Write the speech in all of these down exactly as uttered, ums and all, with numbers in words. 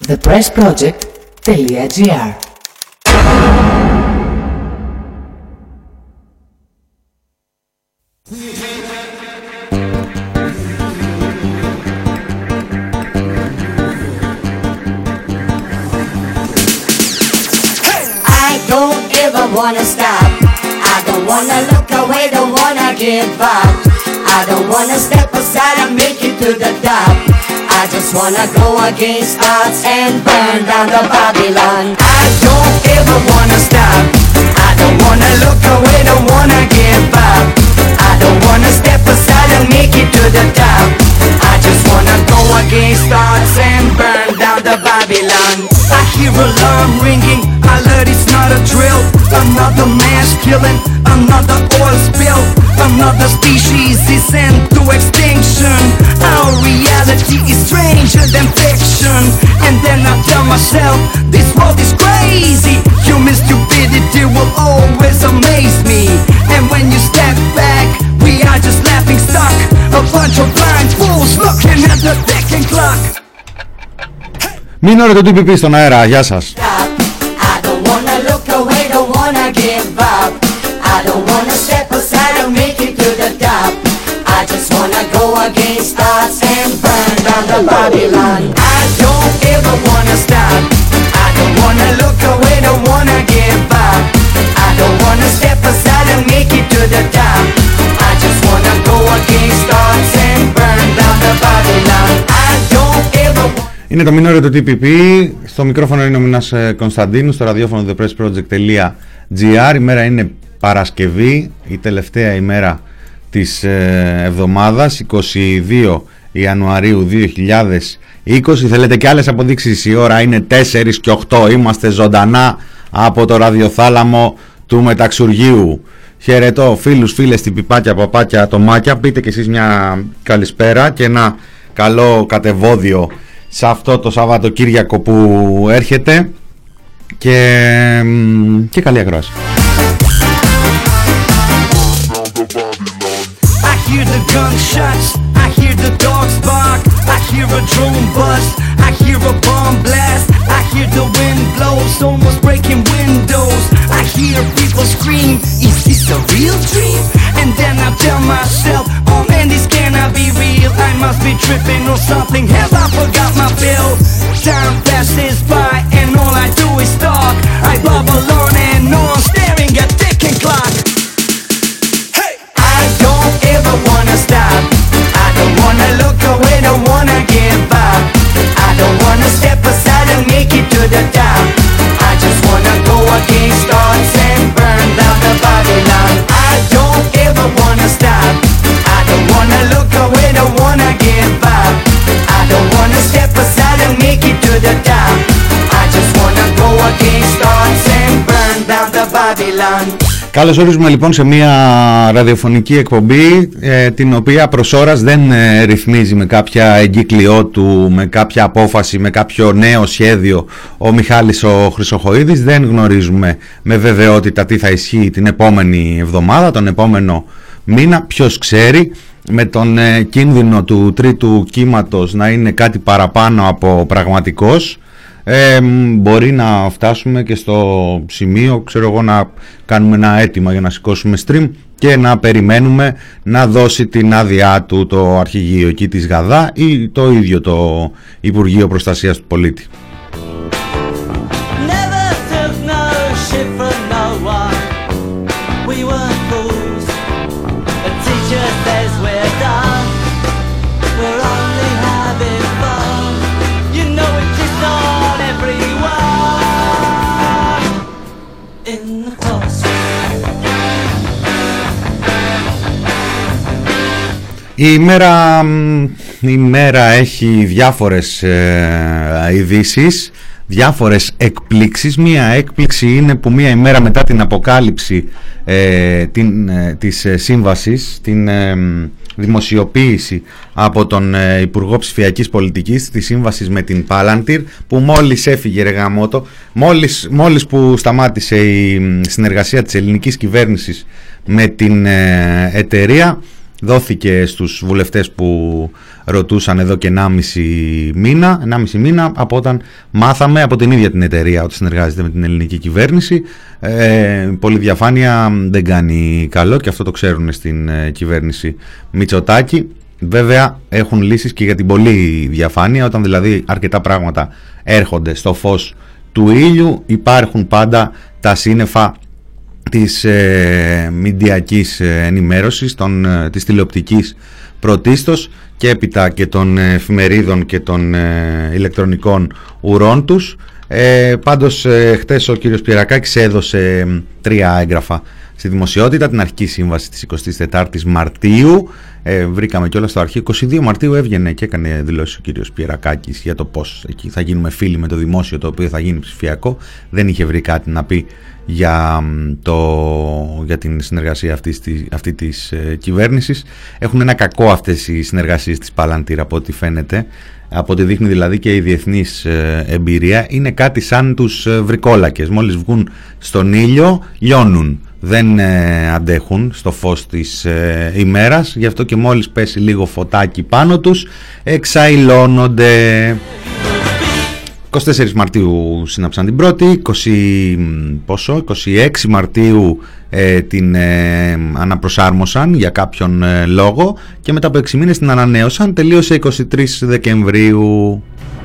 the press project dot g r. Wanna stop, I don't wanna look away, don't wanna give up. I don't wanna step aside and make it to the top. I just wanna go against odds and burn down the Babylon. I don't ever wanna stop, I don't wanna look away, don't wanna give up. I don't wanna step aside and make it to the top. I just wanna go against odds and burn down the Babylon. I hear alarm ringing, alert, it's not a drill. Another mass killing, another oil spill. Another species is sent to extinction. Our reality is stranger than fiction. And then I tell myself, this world is crazy. Human stupidity will always amaze me. And when you step back, we are just laughing stock. A bunch of blind fools looking at the ticking clock. Μην ώρα το τι πι πι στον αέρα, γεια σας. Against us and burn down the Babylon. I don't ever wanna stop, I don't wanna look away, don't wanna give up. I don't wanna step aside and make it to the top. I just wanna go against us and burn down the Babylon. I don't ever. Είναι το μηνόριο του τι πι πι. Στο μικρόφωνο είναι ο Μινάς Κωνσταντίνου, στο ραδιόφωνο the press project dot g r. Η μέρα είναι Παρασκευή, η τελευταία ημέρα της εβδομάδας, εικοστή δεύτερη Ιανουαρίου δύο χιλιάδες είκοσι. Θέλετε και άλλες αποδείξεις? Η ώρα είναι τέσσερα και οκτώ. Είμαστε ζωντανά από το ραδιοθάλαμο του Μεταξουργείου. Χαιρετώ φίλους, φίλες, τυπιπάκια, παπάκια, ατομάκια. Πείτε και εσείς μια καλησπέρα και ένα καλό κατεβόδιο σε αυτό το Σαββατοκύριακο που έρχεται και, και καλή ακρόαση. I hear the gunshots, I hear the dogs bark, I hear a drone bust, I hear a bomb blast, I hear the wind blows, almost breaking windows, I hear people scream, is this a real dream? And then I tell myself, oh man, this cannot be real, I must be tripping or something, have I forgot my bill? Time passes by and all I do is talk, I bubble on and on, staring at ticking clock. Ever wanna stop, I don't wanna look away, don't wanna give up. I don't wanna step aside and make it to the top. I just wanna go against odds and burn down the Babylon. I don't ever wanna stop, I don't wanna look away, don't wanna give up. I don't wanna step aside and make it to the top. I just wanna go against odds and burn down the Babylon. Καλώς ορίζουμε λοιπόν σε μια ραδιοφωνική εκπομπή ε, την οποία προς ώρας δεν ε, ρυθμίζει με κάποια εγκύκλειό του, με κάποια απόφαση, με κάποιο νέο σχέδιο ο Μιχάλης ο Χρυσοχοΐδης. Δεν γνωρίζουμε με βεβαιότητα τι θα ισχύει την επόμενη εβδομάδα, τον επόμενο μήνα. Ποιος ξέρει, με τον ε, κίνδυνο του τρίτου κύματος να είναι κάτι παραπάνω από πραγματικός. Ε, μπορεί να φτάσουμε και στο σημείο, ξέρω εγώ, να κάνουμε ένα αίτημα για να σηκώσουμε stream και να περιμένουμε να δώσει την άδειά του το αρχηγείο εκεί της Γαδά ή το ίδιο το Υπουργείο Προστασίας του Πολίτη. Η ημέρα, η ημέρα έχει διάφορες ε, ειδήσεις, διάφορες εκπλήξεις. Μία έκπληξη είναι που μία ημέρα μετά την αποκάλυψη ε, την, ε, της ε, σύμβασης, την ε, δημοσιοποίηση από τον ε, Υπουργό Ψηφιακής Πολιτικής της σύμβασης με την Palantir, που μόλις έφυγε, ρε γαμώτο, μόλις, μόλις που σταμάτησε η συνεργασία της ελληνικής κυβέρνησης με την ε, εταιρεία, δόθηκε στους βουλευτές που ρωτούσαν εδώ και ενάμιση μήνα, ενάμιση μήνα από όταν μάθαμε από την ίδια την εταιρεία ότι συνεργάζεται με την ελληνική κυβέρνηση. Ε, πολύ διαφάνεια δεν κάνει καλό και αυτό το ξέρουν στην ε, κυβέρνηση Μητσοτάκη. Βέβαια έχουν λύσεις και για την πολλή διαφάνεια, όταν δηλαδή αρκετά πράγματα έρχονται στο φως του ήλιου, υπάρχουν πάντα τα σύννεφα της ε, μηντιακής ενημέρωσης, των, ε, της τηλεοπτικής πρωτίστως και έπειτα και των εφημερίδων και των ε, ηλεκτρονικών ουρών τους. Ε, πάντως ε, χτες ο κύριος Πιερακάκης έδωσε ε, τρία έγγραφα στη δημοσιότητα, την αρχική σύμβαση της εικοστής τετάρτης Μαρτίου, ε, βρήκαμε κιόλας στο αρχείο, εικοστή δεύτερη Μαρτίου έβγαινε και έκανε δηλώσεις ο κύριος Πιερακάκης για το πώς εκεί θα γίνουμε φίλοι με το δημόσιο, το οποίο θα γίνει ψηφιακό. Δεν είχε βρει κάτι να πει για, το, για την συνεργασία αυτής, αυτή της ε, κυβέρνησης. Έχουν ένα κακό αυτές οι συνεργασίες της Παλαντήρ από ό,τι φαίνεται, από ό,τι δείχνει δηλαδή και η διεθνής ε, εμπειρία. Είναι κάτι σαν τους ε, βρικόλακες, μόλις βγουν στον ήλιο λιώνουν, δεν ε, αντέχουν στο φως της ε, ημέρας, γι' αυτό και μόλις πέσει λίγο φωτάκι πάνω τους εξαϊλώνονται. εικοστή τέταρτη Μαρτίου σύναψαν την πρώτη, είκοσι, πόσο, είκοσι έξι Μαρτίου ε, την ε, αναπροσάρμοσαν για κάποιον ε, λόγο και μετά από έξι μήνες την ανανέωσαν, τελείωσε εικοστή τρίτη Δεκεμβρίου.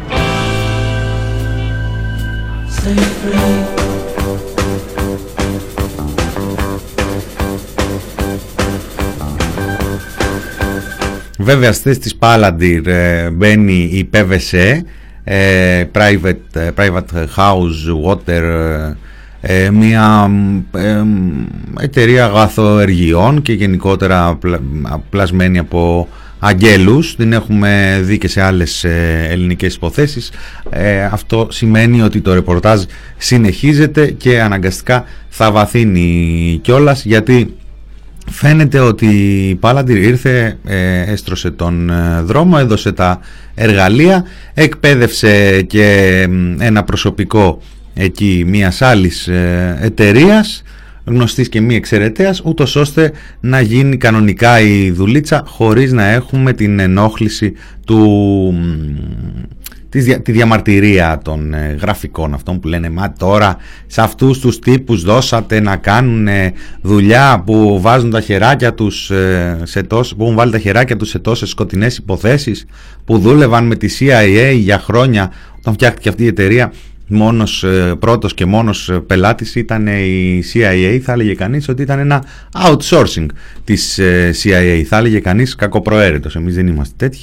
Βέβαια στις της Palantir ε, μπαίνει η πι βι ες, ε, private, private House Water, ε, μια ε, εταιρεία αγαθοεργειών και γενικότερα πλα, πλασμένη από αγγέλους. Την έχουμε δει και σε άλλες ε, ελληνικές υποθέσεις. Ε, αυτό σημαίνει ότι το ρεπορτάζ συνεχίζεται και αναγκαστικά θα βαθύνει κιόλας, γιατί φαίνεται ότι η Palantir ήρθε, ε, έστρωσε τον ε, δρόμο, έδωσε τα εργαλεία, εκπαίδευσε και ένα προσωπικό εκεί μιας άλλης ε, εταιρείας, γνωστής και μη εξαιρεταίας, ούτως ώστε να γίνει κανονικά η δουλίτσα χωρίς να έχουμε την ενόχληση του... Τη, τη διαμαρτυρία των ε, γραφικών αυτών που λένε μα τώρα σε αυτούς τους τύπους δώσατε να κάνουν ε, δουλειά που βάζουν τα χεράκια τους ε, σε τόσες, που έχουν βάλει τα χεράκια τους σε τόσες σκοτεινές υποθέσεις, που δούλευαν με τη σι άι έι για χρόνια. Όταν φτιάχτηκε αυτή η εταιρεία, μόνος, ε, πρώτος και μόνος πελάτης ήταν η σι άι έι. Θα έλεγε κανείς ότι ήταν ένα outsourcing της ε, σι άι έι, θα έλεγε κανείς κακοπροαίρετος. Εμείς δεν είμαστε τέτοιοι.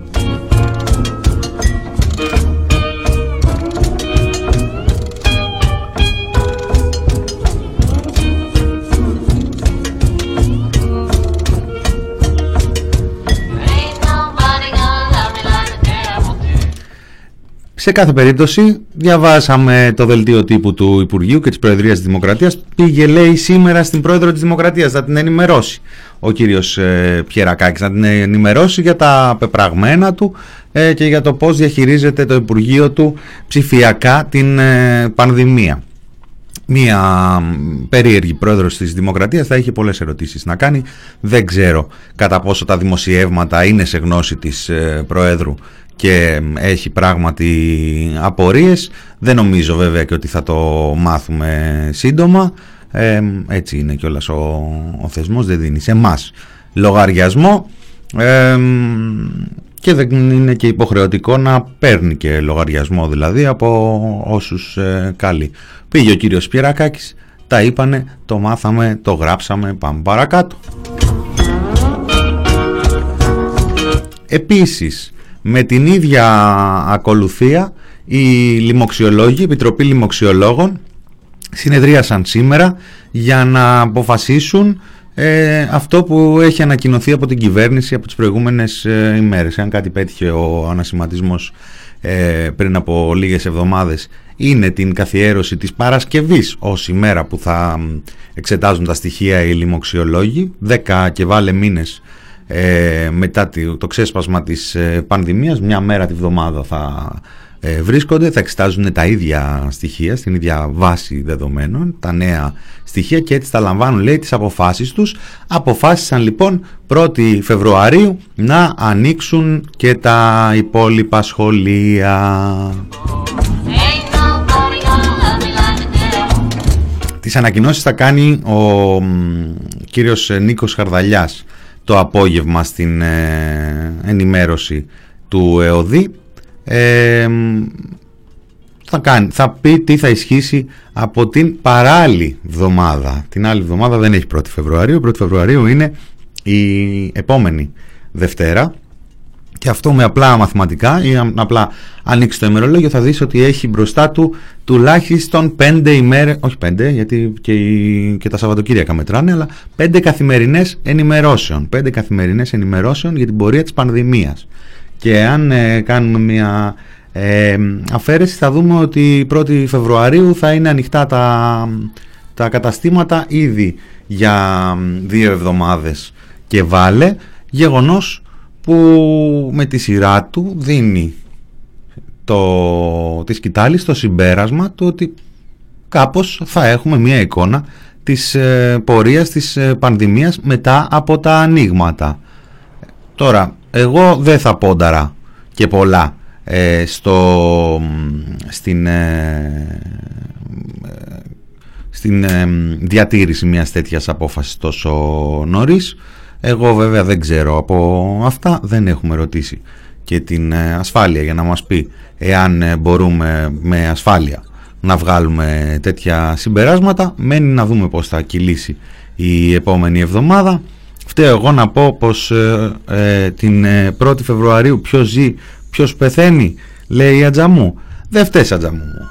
Σε κάθε περίπτωση, διαβάσαμε το δελτίο τύπου του Υπουργείου και της Προεδρίας της Δημοκρατίας. Πήγε, λέει, σήμερα στην Πρόεδρο της Δημοκρατίας να την ενημερώσει ο κύριος ε, Πιερακάκης, να την ενημερώσει για τα πεπραγμένα του ε, και για το πώς διαχειρίζεται το Υπουργείο του ψηφιακά την ε, πανδημία. Μία περίεργη πρόεδρος της Δημοκρατίας θα είχε πολλές ερωτήσεις να κάνει. Δεν ξέρω κατά πόσο τα δημοσιεύματα είναι σε γνώση της ε, Προέδρου και έχει πράγματι απορίες. Δεν νομίζω βέβαια και ότι θα το μάθουμε σύντομα. Ε, έτσι είναι κιόλας ο, ο θεσμός, δεν δίνει σε εμάς λογαριασμό ε, και δεν είναι και υποχρεωτικό να παίρνει και λογαριασμό δηλαδή από όσους ε, καλεί. Πήγε ο κύριος Πιερακάκης, τα είπανε, το μάθαμε, το γράψαμε, πάμε παρακάτω. Επίσης, με την ίδια ακολουθία, οι λοιμοξιολόγοι, η Επιτροπή Λοιμοξιολόγων συνεδρίασαν σήμερα για να αποφασίσουν ε, αυτό που έχει ανακοινωθεί από την κυβέρνηση από τις προηγούμενες ε, ημέρες. Αν κάτι πέτυχε ο ανασηματισμός ε, πριν από λίγες εβδομάδες, είναι την καθιέρωση της Παρασκευής ως ημέρα που θα εξετάζουν τα στοιχεία οι λοιμοξιολόγοι. Δέκα και βάλε μήνες Ε, μετά το ξέσπασμα της ε, πανδημίας, μια μέρα τη βδομάδα θα ε, βρίσκονται, θα εξετάζουν τα ίδια στοιχεία στην ίδια βάση δεδομένων, τα νέα στοιχεία, και έτσι θα λαμβάνουν, λέει, τις αποφάσεις τους. Αποφάσισαν λοιπόν πρώτη Φεβρουαρίου να ανοίξουν και τα υπόλοιπα σχολεία. Τις ανακοινώσεις θα κάνει ο κύριος Νίκος Χαρδαλιάς το απόγευμα στην ε, ενημέρωση του ΕΟΔΗ. Ε, θα, κάνει, θα πει τι θα ισχύσει από την παράλληλη εβδομάδα. Την άλλη εβδομάδα δεν έχει πρώτη Φεβρουαρίου. πρώτη Φεβρουαρίου είναι η επόμενη Δευτέρα. Και αυτό με απλά μαθηματικά ή απλά ανοίξει το ημερολόγιο θα δεις ότι έχει μπροστά του τουλάχιστον πέντε ημέρες, όχι πέντε γιατί και, οι, και τα Σαββατοκύριακα μετράνε, αλλά πέντε καθημερινές ενημερώσεων. Πέντε καθημερινές ενημερώσεων για την πορεία της πανδημίας. Και αν ε, κάνουμε μια ε, αφαίρεση θα δούμε ότι πρώτη Φεβρουαρίου θα είναι ανοιχτά τα, τα καταστήματα ήδη για δύο εβδομάδες και βάλε, γεγονός που με τη σειρά του δίνει το, τη σκητάλη στο συμπέρασμα του ότι κάπως θα έχουμε μια εικόνα της ε, πορείας της ε, πανδημίας μετά από τα ανοίγματα. Τώρα, εγώ δεν θα πόνταρα και πολλά ε, στο, στην, ε, στην ε, διατήρηση μιας τέτοιας απόφασης τόσο νωρίς. Εγώ βέβαια δεν ξέρω από αυτά, δεν έχουμε ρωτήσει και την ασφάλεια για να μας πει εάν μπορούμε με ασφάλεια να βγάλουμε τέτοια συμπεράσματα. Μένει να δούμε πώς θα κυλήσει η επόμενη εβδομάδα. Φταίω εγώ να πω πως ε, ε, την πρώτη Φεβρουαρίου ποιος ζει, ποιος πεθαίνει, λέει η Ατζαμού. Δεν φταίς, Ατζαμού μου.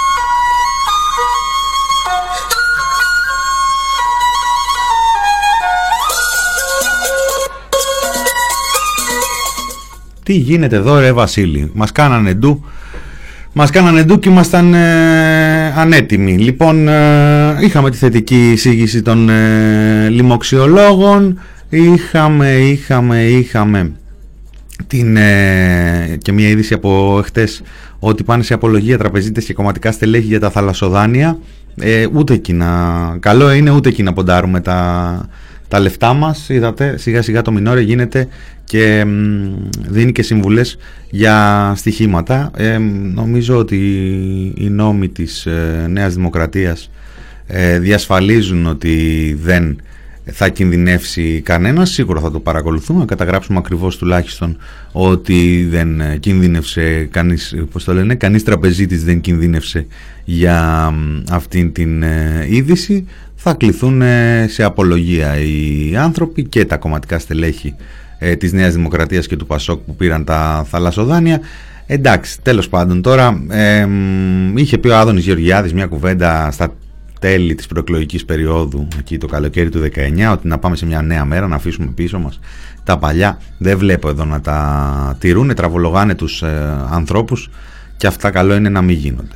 Τι γίνεται εδώ ρε Βασίλη, μας κάνανε ντου, μας κάνανε ντου και ήμασταν ε, ανέτοιμοι. Λοιπόν, ε, είχαμε τη θετική εισήγηση των ε, λοιμοξιολόγων, είχαμε, είχαμε, είχαμε την, ε, και μια είδηση από χτες ότι πάνε σε απολογία τραπεζίτες και κομματικά στελέχη για τα θαλασσοδάνεια. Ε, ούτε εκεί να, καλό είναι ούτε εκεί να ποντάρουμε τα... τα λεφτά μας. Είδατε, σιγά σιγά το Μινόρε γίνεται και μ, δίνει και συμβουλές για στοιχήματα. Ε, νομίζω ότι οι νόμοι της ε, Νέας Δημοκρατίας ε, διασφαλίζουν ότι δεν θα κινδυνεύσει κανένας. Σίγουρα θα το παρακολουθούμε, να καταγράψουμε ακριβώς τουλάχιστον ότι δεν κινδύνευσε κανείς, πώς το λένε, κανείς τραπεζίτης δεν κινδύνευσε για αυτήν την ε, είδηση. Θα κληθούν σε απολογία οι άνθρωποι και τα κομματικά στελέχη ε, της Νέας Δημοκρατίας και του Πασόκ που πήραν τα θαλασσοδάνεια. Εντάξει, τέλος πάντων, τώρα ε, είχε πει ο Άδωνης Γεωργιάδης μια κουβέντα στα τέλη της προεκλογικής περίοδου, εκεί το καλοκαίρι του δεκαεννιά, ότι να πάμε σε μια νέα μέρα, να αφήσουμε πίσω μας τα παλιά. Δεν βλέπω εδώ να τα τηρούν, τραβολογάνε τους ε, ανθρώπους και αυτά καλό είναι να μην γίνονται.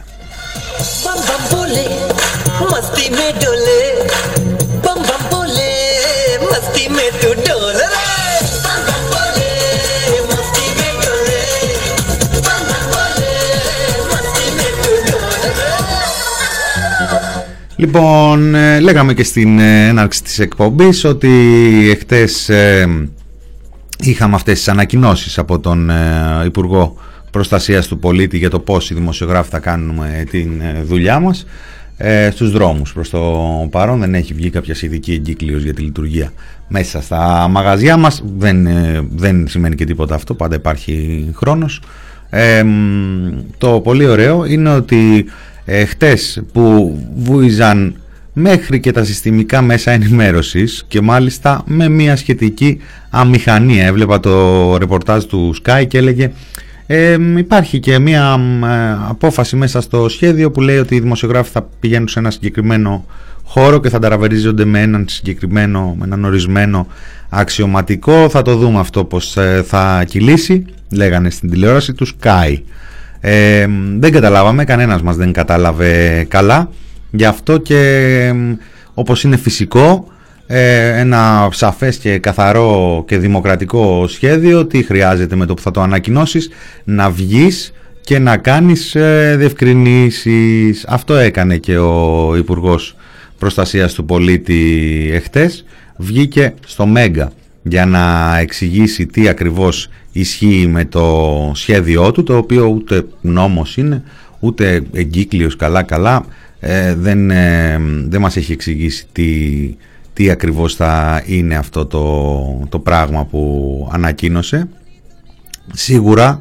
Λοιπόν, ε, λέγαμε και στην ε, έναρξη της εκπομπής ότι εχθές ε, είχαμε αυτές τις ανακοινώσεις από τον ε, Υπουργό Προστασίας του Πολίτη για το πώς οι δημοσιογράφοι θα κάνουμε την ε, δουλειά μας ε, στους δρόμους. Προς το παρόν δεν έχει βγει κάποια ειδική εγκύκλειος για τη λειτουργία μέσα στα μαγαζιά μας. Δεν, ε, δεν σημαίνει και τίποτα αυτό, πάντα υπάρχει χρόνος. Ε, το πολύ ωραίο είναι ότι Ε, χτες που βούιζαν μέχρι και τα συστημικά μέσα ενημέρωσης και μάλιστα με μια σχετική αμηχανία, έβλεπα το ρεπορτάζ του Sky και έλεγε ε, υπάρχει και μια ε, απόφαση μέσα στο σχέδιο που λέει ότι οι δημοσιογράφοι θα πηγαίνουν σε ένα συγκεκριμένο χώρο και θα ταραβερίζονται με έναν συγκεκριμένο, με έναν ορισμένο αξιωματικό. Θα το δούμε αυτό πως ε, θα κυλήσει, λέγανε στην τηλεόραση του Sky. Ε, δεν καταλάβαμε, κανένας μας δεν κατάλαβε καλά, γι' αυτό και όπως είναι φυσικό ε, ένα σαφές και καθαρό και δημοκρατικό σχέδιο, τι χρειάζεται με το που θα το ανακοινώσεις, να βγεις και να κάνεις ε, διευκρινήσεις. Αυτό έκανε και ο Υπουργός Προστασίας του Πολίτη εχτες. Βγήκε στο Μέγκα για να εξηγήσει τι ακριβώς ισχύει με το σχέδιό του, το οποίο ούτε νόμος είναι, ούτε εγκύκλειος καλά καλά. Ε, δεν, ε, δεν μας έχει εξηγήσει τι, τι ακριβώς θα είναι αυτό το, το πράγμα που ανακοίνωσε. Σίγουρα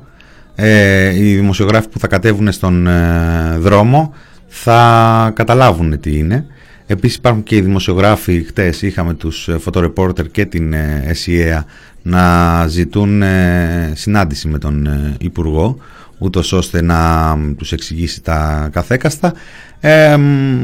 ε, οι δημοσιογράφοι που θα κατέβουν στον ε, δρόμο θα καταλάβουν τι είναι. Επίσης υπάρχουν και οι δημοσιογράφοι, χτες είχαμε τους φωτορεπόρτερ και την ε, ΕΣΥΑ να ζητούν ε, συνάντηση με τον ε, Υπουργό, ούτως ώστε να τους εξηγήσει τα καθέκαστα. Ε,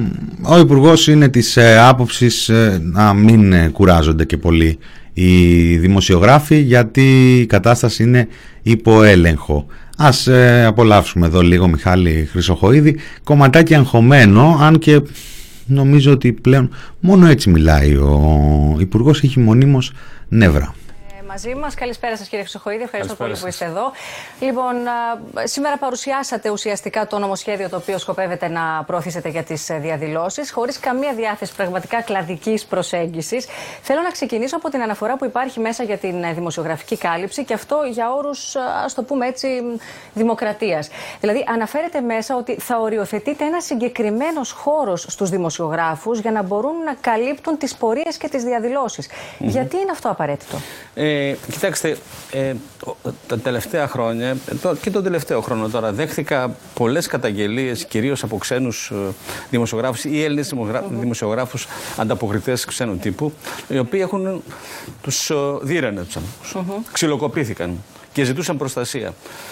ο Υπουργός είναι της ε, άποψης ε, να μην ε, κουράζονται και πολύ οι δημοσιογράφοι, γιατί η κατάσταση είναι υπό έλεγχο. Ας ε, απολαύσουμε εδώ λίγο Μιχάλη Χρυσοχοΐδη, κομματάκι αγχωμένο, αν και νομίζω ότι πλέον μόνο έτσι μιλάει ο Υπουργός, έχει μονίμως νεύρα. Μαζί μας. Καλησπέρα σας, κύριε Χρυσοχοΐδη. Ευχαριστώ πολύ που είστε εδώ. Λοιπόν, σήμερα παρουσιάσατε ουσιαστικά το νομοσχέδιο το οποίο σκοπεύετε να προωθήσετε για τις διαδηλώσεις, χωρίς καμία διάθεση πραγματικά κλαδικής προσέγγισης. Θέλω να ξεκινήσω από την αναφορά που υπάρχει μέσα για την δημοσιογραφική κάλυψη, και αυτό για όρους, ας το πούμε έτσι, δημοκρατίας. Δηλαδή, αναφέρεται μέσα ότι θα οριοθετείται ένα συγκεκριμένος χώρος στους δημοσιογράφους για να μπορούν να καλύπτουν τις πορείες και τις διαδηλώσεις. Mm-hmm. Γιατί είναι αυτό απαραίτητο? Ε, κοιτάξτε, ε, τα τελευταία χρόνια το, και τον τελευταίο χρόνο τώρα δέχθηκα πολλές καταγγελίες, κυρίως από ξένους ε, δημοσιογράφους ή Έλληνες mm-hmm. δημοσιογράφους ανταποκριτές ξένου τύπου, οι οποίοι έχουν, τους ε, διερενέψαν, mm-hmm. ξυλοκοπήθηκαν και ζητούσαν προστασία.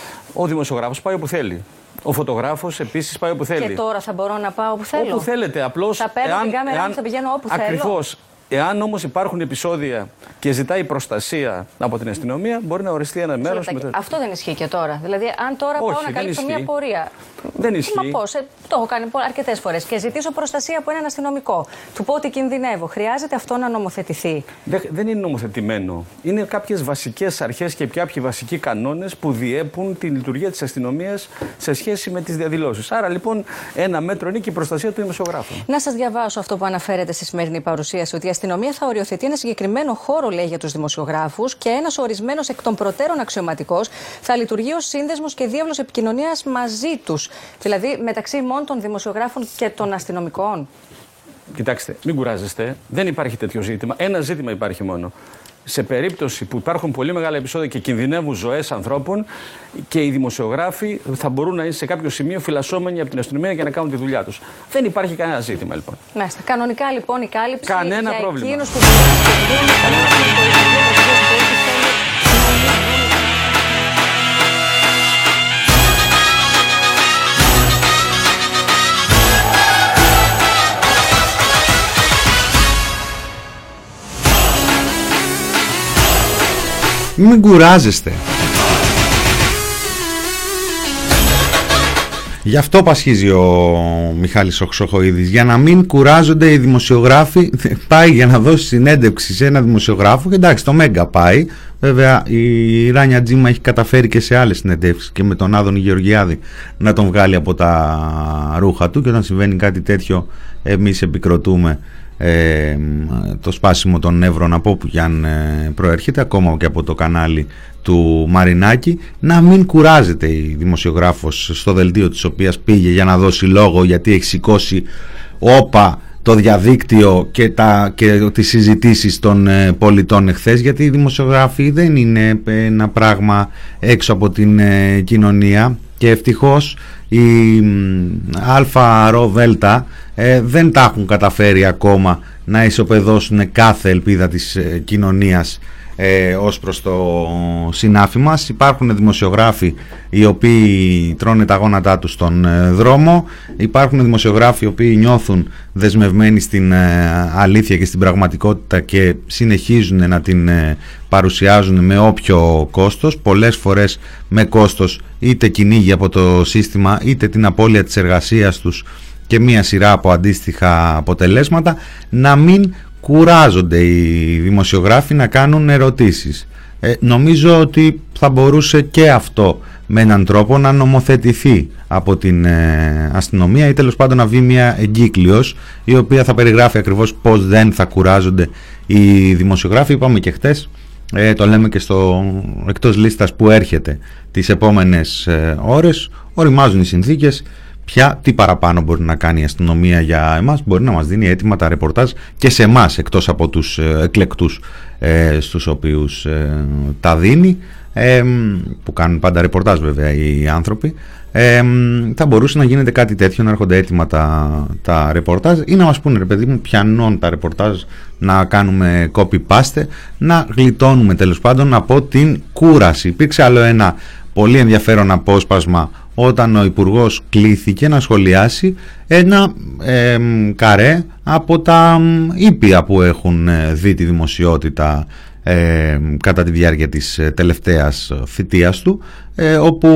Ο δημοσιογράφος πάει όπου θέλει. Ο φωτογράφος επίσης πάει όπου θέλει. Και τώρα θα μπορώ να πάω όπου θέλω? Όπου θέλετε, απλώς. Θα παίρνω την κάμερα και θα πηγαίνω όπου θέλω. Ακριβώς. Εάν όμως υπάρχουν επεισόδια και ζητάει προστασία από την αστυνομία, μπορεί να οριστεί ένα μέρος. Με το... Αυτό δεν ισχύει και τώρα. Δηλαδή, αν τώρα Όχι, πάω να καλύψω μια πορεία. Δεν ισχύει. Μα πώς, ε, το έχω κάνει αρκετές φορές και ζητήσω προστασία από έναν αστυνομικό. Του πω ότι κινδυνεύω. Χρειάζεται αυτό να νομοθετηθεί? Δεν, δεν είναι νομοθετημένο. Είναι κάποιες βασικές αρχές και κάποιοι βασικοί κανόνες που διέπουν τη λειτουργία της αστυνομίας σε σχέση με τις διαδηλώσεις. Άρα λοιπόν, ένα μέτρο είναι και η προστασία του δημοσιογράφου. Να σας διαβάσω αυτό που αναφέρεται στη σημερινή παρουσίαση, ότι η αστυνομία θα οριοθετεί ένα συγκεκριμένο χώρο, λέει, για τους δημοσιογράφους, και ένας ορισμένος εκ των προτέρων αξιωματικός θα λειτουργεί ως σύνδεσμος και διάβλος επικοινωνίας μαζί τους. Δηλαδή μεταξύ ημών των δημοσιογράφων και των αστυνομικών. Κοιτάξτε, μην κουράζεστε. Δεν υπάρχει τέτοιο ζήτημα. Ένα ζήτημα υπάρχει μόνο. Σε περίπτωση που υπάρχουν πολύ μεγάλα επεισόδια και κινδυνεύουν ζωές ανθρώπων, και οι δημοσιογράφοι θα μπορούν να είναι σε κάποιο σημείο φυλασσόμενοι από την αστυνομία για να κάνουν τη δουλειά τους. Δεν υπάρχει κανένα ζήτημα λοιπόν. Μάλιστα. Κανονικά λοιπόν η κάλυψη κανένα για πρόβλημα. Εκείνους που... Μην κουράζεστε. Γι' αυτό πασχίζει ο Μιχάλης Χρυσοχοΐδης, για να μην κουράζονται οι δημοσιογράφοι. Πάει για να δώσει συνέντευξη σε ένα δημοσιογράφο, και εντάξει, το Μέγκα πάει. Βέβαια η Ράνια Τζίμα έχει καταφέρει και σε άλλες συνεντεύξεις και με τον Άδωνη Γεωργιάδη να τον βγάλει από τα ρούχα του, και όταν συμβαίνει κάτι τέτοιο εμείς επικροτούμε Ε, το σπάσιμο των νεύρων από όπου και αν ε, προέρχεται, ακόμα και από το κανάλι του Μαρινάκη. Να μην κουράζεται η δημοσιογράφος στο δελτίο της οποίας πήγε για να δώσει λόγο, γιατί έχει σηκώσει όπα το διαδίκτυο και, τα, και τις συζητήσεις των ε, πολιτών εχθές, γιατί οι δημοσιογράφοι δεν είναι ένα πράγμα έξω από την ε, κοινωνία, και ευτυχώς οι Α, Ρο, Δέλτα ε, δεν τα έχουν καταφέρει ακόμα να ισοπεδώσουν κάθε ελπίδα της ε, κοινωνίας ε, ως προς το συνάφι μας. Υπάρχουν δημοσιογράφοι οι οποίοι τρώνε τα γόνατά τους στον ε, δρόμο. Υπάρχουν δημοσιογράφοι οι οποίοι νιώθουν δεσμευμένοι στην ε, αλήθεια και στην πραγματικότητα και συνεχίζουν να την ε, παρουσιάζουν με όποιο κόστος, πολλές φορές με κόστος είτε κυνήγι από το σύστημα, είτε την απώλεια της εργασίας τους και μία σειρά από αντίστοιχα αποτελέσματα. Να μην κουράζονται οι δημοσιογράφοι να κάνουν ερωτήσεις. Ε, νομίζω ότι θα μπορούσε και αυτό με έναν τρόπο να νομοθετηθεί από την ε, αστυνομία ή τέλος πάντων να βγει μια εγκύκλειος η οποία θα περιγράφει ακριβώς πώς δεν θα κουράζονται οι δημοσιογράφοι. Είπαμε και χτες, ε, το λέμε και στο εκτός λίστας που έρχεται τις επόμενες ε, ώρες, οριμάζουν οι συνθήκες. Πια τι παραπάνω μπορεί να κάνει η αστυνομία για εμάς, μπορεί να μας δίνει έτοιμα τα ρεπορτάζ και σε εμάς, εκτός από τους ε, εκλεκτούς ε, στους οποίους ε, τα δίνει, ε, που κάνουν πάντα ρεπορτάζ βέβαια οι άνθρωποι. Ε, θα μπορούσε να γίνεται κάτι τέτοιο, να έρχονται έτοιμα τα, τα ρεπορτάζ ή να μας πούνε, ρε παιδί μου, πιανών τα ρεπορτάζ, να κάνουμε copy-paste, να γλιτώνουμε τέλος πάντων από την κούραση. Υπήρξε άλλο ένα πολύ ενδιαφέρον απόσπασμα όταν ο Υπουργός κλήθηκε να σχολιάσει ένα ε, καρέ από τα ήπια που έχουν δει τη δημοσιότητα ε, κατά τη διάρκεια της τελευταίας θητείας του, ε, όπου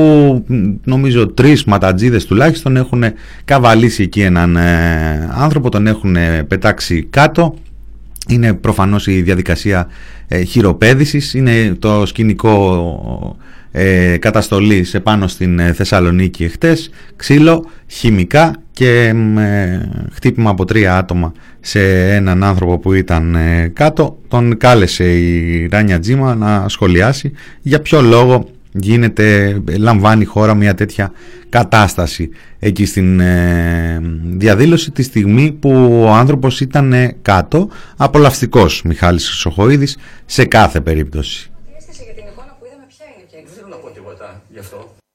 νομίζω τρεις ματατζίδες τουλάχιστον έχουν καβαλήσει εκεί έναν ε, άνθρωπο, τον έχουν πετάξει κάτω. Είναι προφανώς η διαδικασία ε, χειροπέδησης, είναι το σκηνικό ε, καταστολής επάνω στην ε, Θεσσαλονίκη εχθές, ξύλο, χημικά και ε, χτύπημα από τρία άτομα σε έναν άνθρωπο που ήταν ε, κάτω. Τον κάλεσε η Ράνια Τζίμα να σχολιάσει για ποιο λόγο γίνεται, λαμβάνει η χώρα μια τέτοια κατάσταση εκεί στην ε, διαδήλωση τη στιγμή που ο άνθρωπος ήταν ε, κάτω. Απολαυστικός Μιχάλης Χρυσοχοΐδης σε κάθε περίπτωση. Η αίσθηση για την εικόνα που είδαμε ποια είναι και δεν θέλω να πω τίποτα γι' αυτό.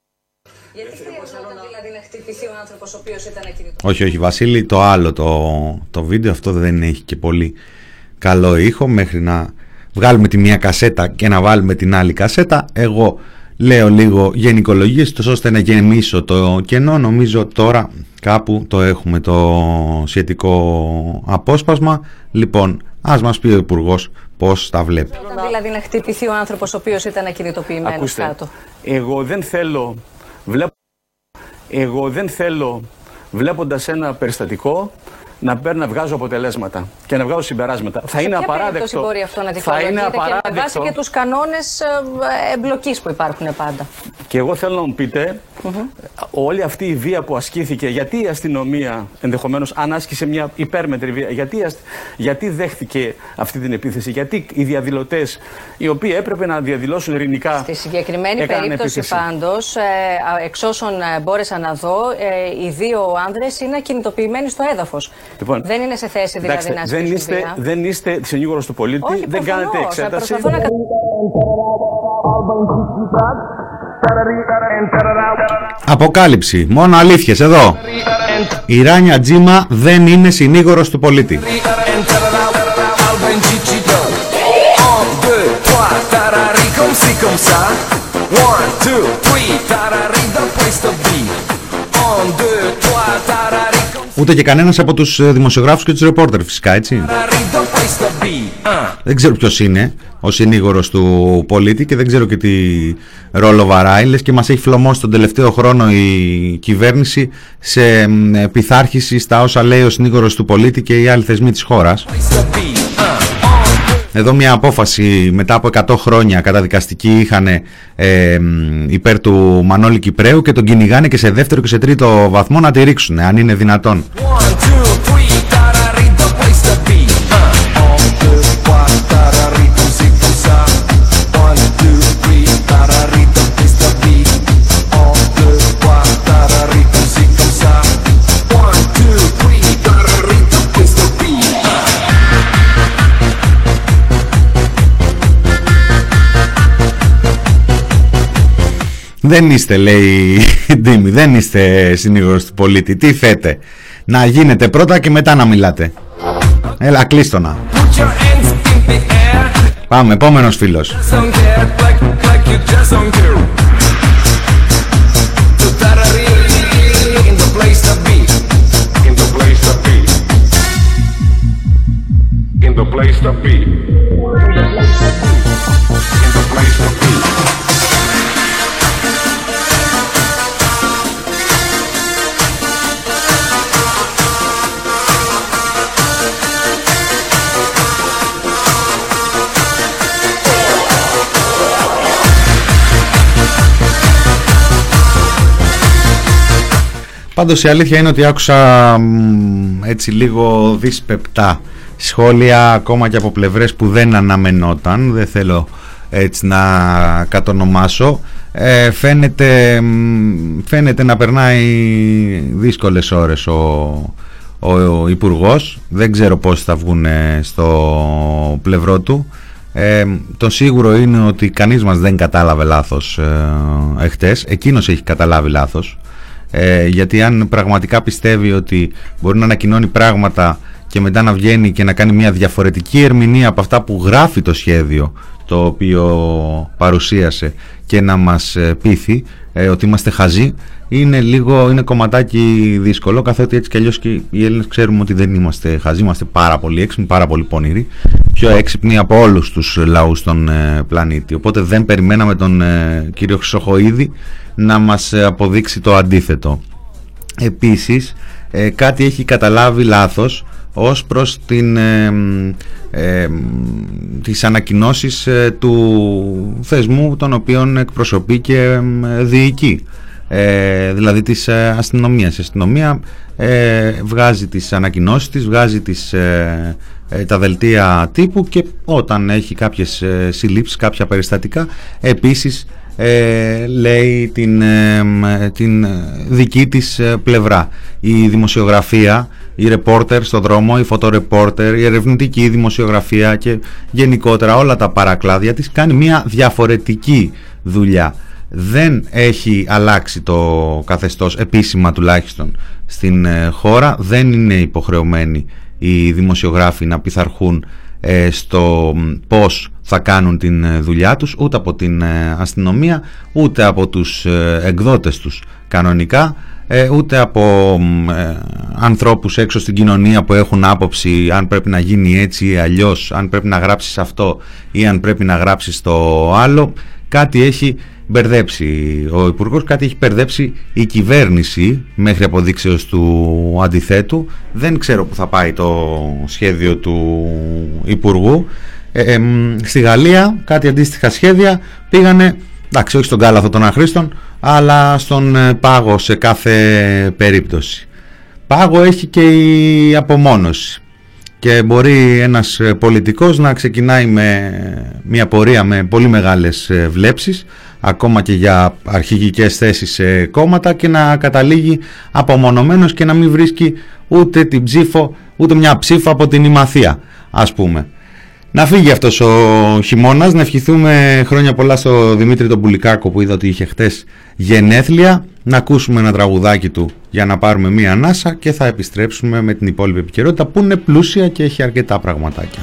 Γιατί χρειαζόταν δηλαδή να χτυπηθεί ο άνθρωπος ο οποίος ήταν ακινητός? Όχι, όχι Βασίλη, το άλλο το, το βίντεο αυτό δεν έχει και πολύ καλό ήχο μέχρι να βγάλουμε τη μία κασέτα και να βάλουμε την άλλη κασέτα. Εγώ λέω λίγο γενικολογίες τόσο ώστε να γεμίσω το κενό. Νομίζω τώρα κάπου το έχουμε το σχετικό απόσπασμα. Λοιπόν, ας μας πει ο Υπουργός πώς τα βλέπει. Όταν δηλαδή να χτυπηθεί ο άνθρωπος ο οποίος ήταν ακινητοποιημένος κάτω. Εγώ δεν θέλω, βλέπω, εγώ δεν θέλω βλέποντας ένα περιστατικό να παίρνω να βγάζω αποτελέσματα και να βγάζω συμπεράσματα. Θα είναι απαράδεκτο. Σε μπορεί αυτό να δικαιολογείται και με βάση και τους κανόνες εμπλοκής που υπάρχουν πάντα. Και εγώ θέλω να μου πείτε, mm-hmm. όλη αυτή η βία που ασκήθηκε, γιατί η αστυνομία ενδεχομένως αν άσκησε μια υπέρμετρη βία, γιατί, γιατί δέχτηκε αυτή την επίθεση, γιατί οι διαδηλωτές οι οποίοι έπρεπε να διαδηλώσουν ειρηνικά. Στη συγκεκριμένη περίπτωση επίθεση. Πάντως, εξ όσων μπόρεσα να δω, οι δύο άνδρες είναι ακινητοποιημένοι στο έδαφος. Λοιπόν, δεν είναι σε θέση δηλαδή εντάξει, να ασκήσουν δεν είστε, βία. Δεν είστε συνήγορος του πολίτη, όχι, δεν προφανώς, κάνετε εξέταση. Να... Αποκάλυψη, μόνο αλήθειες εδώ. Η Ράνια Τζίμα δεν είναι συνήγορος του πολίτη. Ούτε και κανένας από τους δημοσιογράφους και τους ρεπόρτερ φυσικά, έτσι. Δεν ξέρω ποιος είναι ο συνήγορος του πολίτη και δεν ξέρω και τι ρόλο βαράει. Λες και μας έχει φλωμώσει τον τελευταίο χρόνο η κυβέρνηση σε πειθάρχηση στα όσα λέει ο συνήγορος του πολίτη και οι άλλοι θεσμοί της χώρας. Εδώ μια απόφαση μετά από εκατό χρόνια καταδικαστική είχαν ε, υπέρ του Μανώλη Κυπραίου και τον κυνηγάνε και σε δεύτερο και σε τρίτο βαθμό να τη ρίξουν, αν είναι δυνατόν. Δεν είστε, λέει η Ντίμη, δεν είστε συνήγορος του πολίτη. Τι θέτε, να γίνετε πρώτα και μετά να μιλάτε? Έλα, κλείστονα. Πάμε, επόμενος φίλος. Πάντως η αλήθεια είναι ότι άκουσα έτσι λίγο δυσπεπτά σχόλια ακόμα και από πλευρές που δεν αναμενόταν, δεν θέλω έτσι να κατονομάσω. ε, φαίνεται, φαίνεται να περνάει δύσκολες ώρες ο, ο, ο Υπουργός, δεν ξέρω πώς θα βγουν στο πλευρό του. Ε, το σίγουρο είναι ότι κανείς μας δεν κατάλαβε λάθος ε, εχθές, εκείνος έχει καταλάβει λάθος, ε, γιατί αν πραγματικά πιστεύει ότι μπορεί να ανακοινώνει πράγματα και μετά να βγαίνει και να κάνει μια διαφορετική ερμηνεία από αυτά που γράφει το σχέδιο το οποίο παρουσίασε και να μας πείθει ε, ότι είμαστε χαζοί, είναι λίγο, είναι κομματάκι δύσκολο, καθότι έτσι κι αλλιώς και οι Έλληνες ξέρουμε ότι δεν είμαστε χαζοί, είμαστε πάρα πολύ έξυπνοι, πάρα πολύ πονηροί, πιο έξυπνοι από όλους τους λαούς στον ε, πλανήτη, οπότε δεν περιμέναμε τον ε, κύριο Χρυσοχοΐδη να μας αποδείξει το αντίθετο. Επίσης ε, κάτι έχει καταλάβει λάθος ως προς την, ε, ε, τις ανακοινώσεις ε, του θεσμού τον οποίον εκπροσωπεί και ε, διοικεί, ε, δηλαδή της ε, αστυνομίας. Η αστυνομία ε, βγάζει τις ανακοινώσεις της, βγάζει τις, ε, ε, τα δελτία τύπου και όταν έχει κάποιες ε, συλλήψεις, κάποια περιστατικά, επίσης Ε, λέει την, ε, την δική της ε, πλευρά. Η δημοσιογραφία, οι ρεπόρτερ στο δρόμο, οι φωτορεπόρτερ, η ερευνητική δημοσιογραφία και γενικότερα όλα τα παρακλάδια της κάνει μια διαφορετική δουλειά. Δεν έχει αλλάξει το καθεστώς, επίσημα τουλάχιστον στην ε, χώρα, δεν είναι υποχρεωμένοι οι δημοσιογράφοι να πειθαρχούν ε, στο πώς θα κάνουν την δουλειά τους, ούτε από την αστυνομία, ούτε από τους εκδότες τους κανονικά, ούτε από ανθρώπους έξω στην κοινωνία που έχουν άποψη αν πρέπει να γίνει έτσι ή αλλιώς, αν πρέπει να γράψεις αυτό ή αν πρέπει να γράψεις το άλλο. Κάτι έχει μπερδέψει ο Υπουργός, κάτι έχει μπερδέψει η κυβέρνηση μέχρι αποδείξεως του αντιθέτου. Δεν ξέρω που θα πάει το σχέδιο του Υπουργού. Ε, ε, στη Γαλλία κάτι αντίστοιχα σχέδια πήγανε, εντάξει, όχι στον κάλαθο των αχρήστων, αλλά στον πάγο σε κάθε περίπτωση. Πάγο έχει και η απομόνωση και μπορεί ένας πολιτικός να ξεκινάει με μια πορεία με πολύ μεγάλες βλέψεις, ακόμα και για αρχηγικές θέσεις σε κόμματα, και να καταλήγει απομονωμένος και να μην βρίσκει ούτε την ψήφο, ούτε μια ψήφο από την Ημαθία, ας πούμε. Να φύγει αυτός ο χειμώνας, να ευχηθούμε χρόνια πολλά στο Δημήτρη τον Πουλικάκο που είδα ότι είχε χτες γενέθλια, να ακούσουμε ένα τραγουδάκι του για να πάρουμε μία ανάσα και θα επιστρέψουμε με την υπόλοιπη επικαιρότητα που είναι πλούσια και έχει αρκετά πραγματάκια.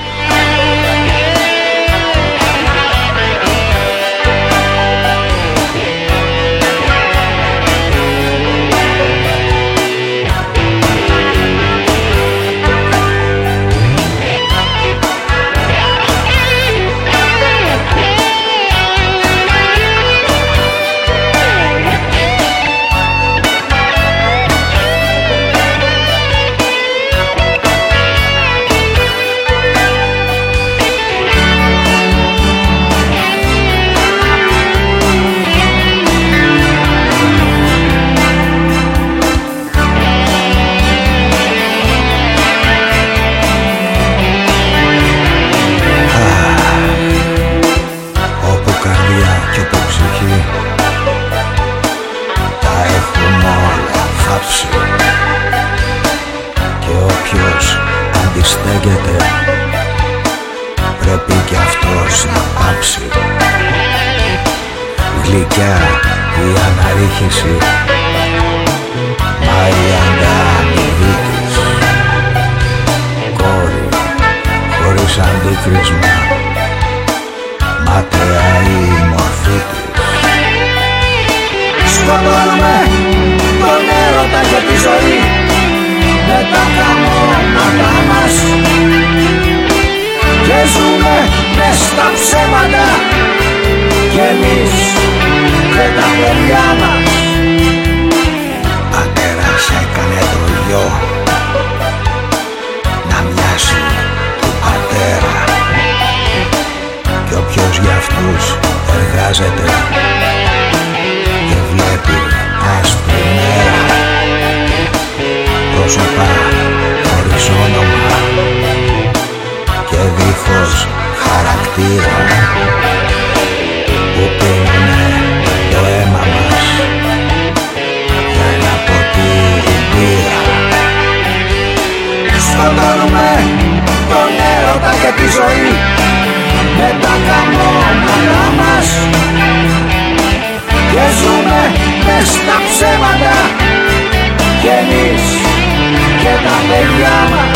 Γλυκιά η αναρρίχηση, μα η ανταμοιβή της κόρη χωρίς αντίκρισμα, μάταια η μορφή της. Σκοτώνουμε τον έρωτα και τη ζωή με τα χαμώματα μας και ζούμε μες στα ψέματα κι εμείς και τα παιδιά μας. Πατέρας έκανε το γιο να μοιάσει του πατέρα κι όποιος για αυτούς εργάζεται και βλέπει άσπρη μέρα πρόσωπα χωρίς όνομα και δίχως χαρακτήρα που πίνουνε το αίμα μας για ένα ποτήρι μπύρα. Σκοτώνουμε τον έρωτα και τη ζωή με τα καμώματα μας και ζούμε μες στα ψέματα κι εμείς και τα παιδιά μας.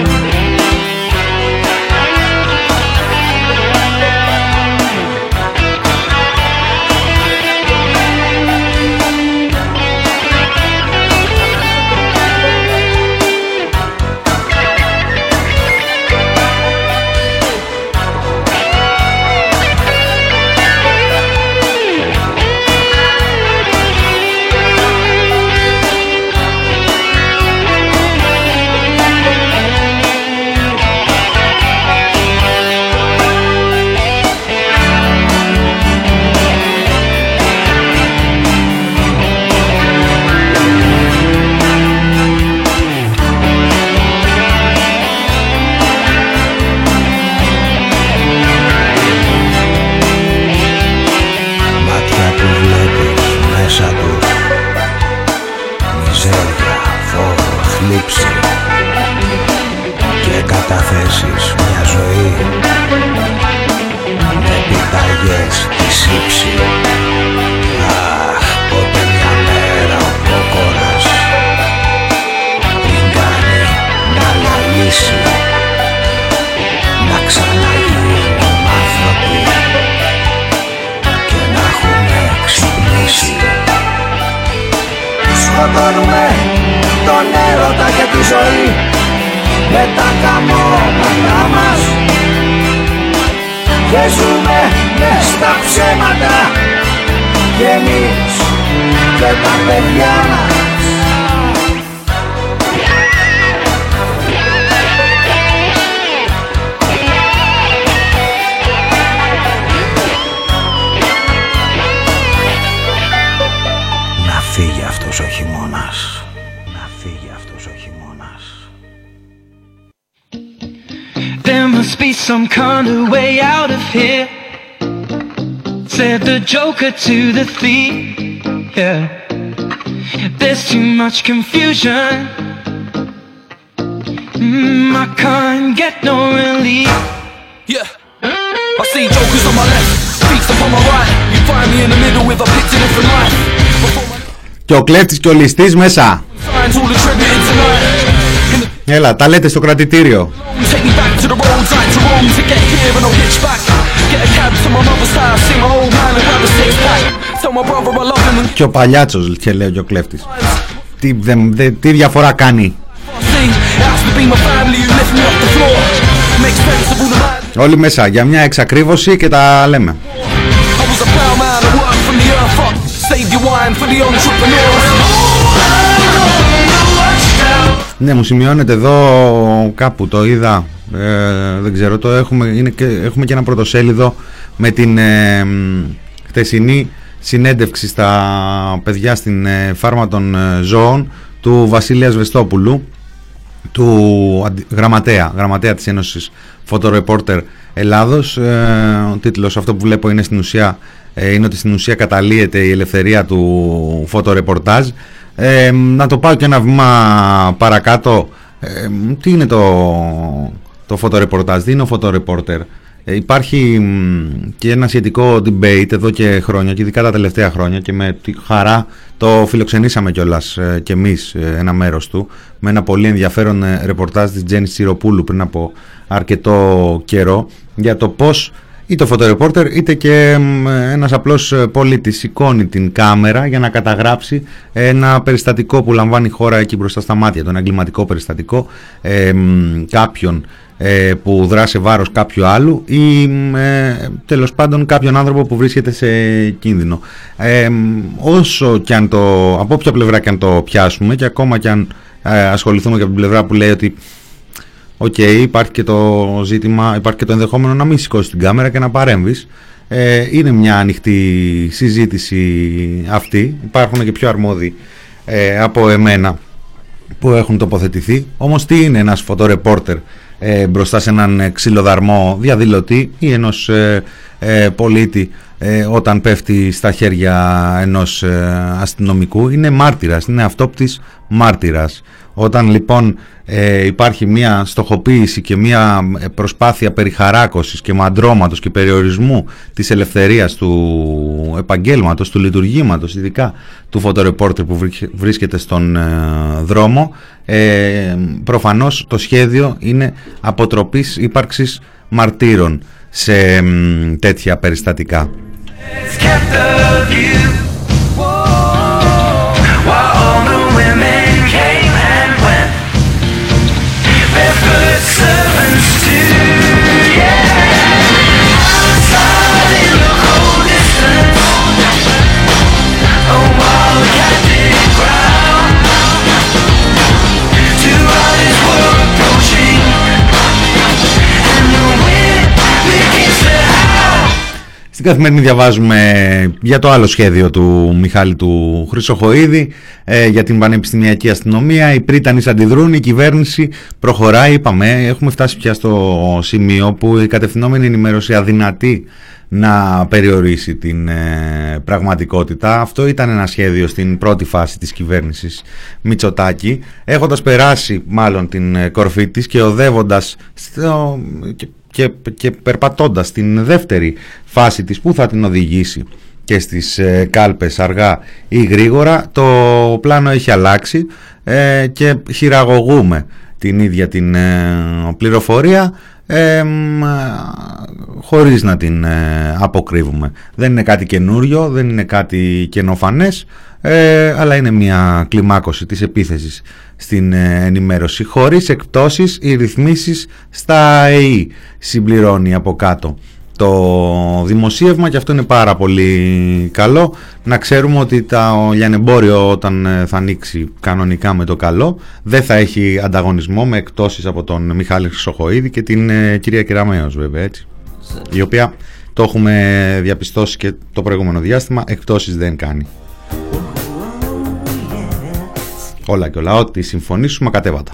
Και καταθέσεις μια ζωή με επιταγές της ύψη. Αχ, πότε μια μέρα ο κόκορας πριν κάνει να λαλήσει να ξαναγίνουμε άνθρωποι και να έχουμε ξυπνήσει. Σκοτώνουμε τον έρωτα και τη ζωή με τα καμώματα μας και ζούμε μες στα ψέματα κι εμείς και τα παιδιά μας. Να φύγει αυτός ο χειμώνας. Να φύγει αυτός ο χειμώνας. There must be some kind of way out of here, said the Joker to the thief. Yeah, there's too much confusion. Mm, I can't get no relief. Yeah, I see jokers on my left, beats up on my right. You find me in the middle with a picture different life. Και ο κλέφτης και ο ληστής μέσα. Έλα, τα λέτε στο κρατητήριο. Και ο παλιάτσος, και λέει και ο κλέφτης. Τι, δε, δε, τι διαφορά κάνει? Όλοι μέσα για μια εξακρίβωση και τα λέμε. Ναι, μου σημειώνεται εδώ κάπου, το είδα, ε, δεν ξέρω, το έχουμε, είναι και, έχουμε και ένα πρωτοσέλιδο με την ε, χτεσινή συνέντευξη στα παιδιά στην ε, Φάρμα των ε, Ζώων του Βασίλεια Σβεστόπουλου, του αντι, γραμματέα, γραμματέα της Ένωσης Φωτορεπόρτερ Ελλάδος. Ε, ο τίτλος, αυτό που βλέπω, είναι στην ουσία ε, είναι ότι στην ουσία καταλύεται η ελευθερία του φωτορεπορτάζ. Ε, να το πάω και ένα βήμα παρακάτω. Ε, τι είναι το, το φωτορεπορτάζ, τι είναι ο φωτορεπόρτερ? Ε, υπάρχει μ, και ένα σχετικό debate εδώ και χρόνια, και ειδικά τα τελευταία χρόνια, και με τη χαρά το φιλοξενήσαμε κιόλας ε, και εμείς ε, ένα μέρος του, με ένα πολύ ενδιαφέρον ε, ρεπορτάζ της Τζέννης Τσιροπούλου πριν από αρκετό καιρό, για το πώς είτε ο φωτορεπόρτερ είτε και ένας απλός πολίτης σηκώνει την κάμερα για να καταγράψει ένα περιστατικό που λαμβάνει η χώρα εκεί μπροστά στα μάτια του, ένα εγκληματικό περιστατικό ε, κάποιον ε, που δρά σε βάρος κάποιου άλλου ή ε, τέλος πάντων κάποιον άνθρωπο που βρίσκεται σε κίνδυνο. Ε, όσο και αν το, από όποια πλευρά και αν το πιάσουμε, και ακόμα και αν ε, ασχοληθούμε και από την πλευρά που λέει ότι οκ, okay, υπάρχει και το ζήτημα, υπάρχει και το ενδεχόμενο να μην σηκώσεις την κάμερα και να παρέμβεις. Ε, είναι μια ανοιχτή συζήτηση αυτή. Υπάρχουν και πιο αρμόδιοι ε, από εμένα που έχουν τοποθετηθεί. Όμως τι είναι ένας φωτορεπόρτερ ε, μπροστά σε έναν ξυλοδαρμό διαδηλωτή ή ενός ε, ε, πολίτη ε, όταν πέφτει στα χέρια ενός ε, αστυνομικού? Είναι μάρτυρας, είναι αυτόπτης μάρτυρας. Όταν λοιπόν ε, υπάρχει μια στοχοποίηση και μια προσπάθεια περιχαράκωσης και μαντρώματος και περιορισμού της ελευθερίας του επαγγέλματος, του λειτουργήματος, ειδικά του φωτορεπόρτερ που βρίσκεται στον ε, δρόμο, ε, προφανώς το σχέδιο είναι αποτροπής ύπαρξης μαρτύρων σε ε, τέτοια περιστατικά. Στην Καθημερινή διαβάζουμε για το άλλο σχέδιο του Μιχάλη του Χρυσοχοΐδη, ε, για την πανεπιστημιακή αστυνομία. Οι πρίτανεις αντιδρούν, η κυβέρνηση προχωράει. Είπαμε, έχουμε φτάσει πια στο σημείο που η κατευθυνόμενη ενημέρωση αδυνατεί να περιορίσει την ε, πραγματικότητα. Αυτό ήταν ένα σχέδιο στην πρώτη φάση της κυβέρνησης Μητσοτάκη, έχοντας περάσει μάλλον την ε, κορφή της και οδεύοντας στο, και, και, και περπατώντας την δεύτερη φάση της που θα την οδηγήσει και στις ε, κάλπες αργά ή γρήγορα. Το πλάνο έχει αλλάξει ε, και χειραγωγούμε την ίδια την ε, πληροφορία Ε, χωρίς να την ε, αποκρύβουμε. Δεν είναι κάτι καινούριο, δεν είναι κάτι καινοφανές, ε, αλλά είναι μια κλιμάκωση της επίθεσης στην ε, ενημέρωση. Χωρίς εκπτώσεις οι ρυθμίσεις στα ΕΗ, συμπληρώνει από κάτω το δημοσίευμα, και αυτό είναι πάρα πολύ καλό. Να ξέρουμε ότι το λιανεμπόριο, όταν θα ανοίξει κανονικά με το καλό, δεν θα έχει ανταγωνισμό με εκτόσεις από τον Μιχάλη Χρυσοχοΐδη και την ε, κυρία Κεραμέως, βέβαια, έτσι, η οποία, το έχουμε διαπιστώσει και το προηγούμενο διάστημα, εκτόσεις δεν κάνει. Όλα και όλα, ό,τι συμφωνήσουμε κατέβατα.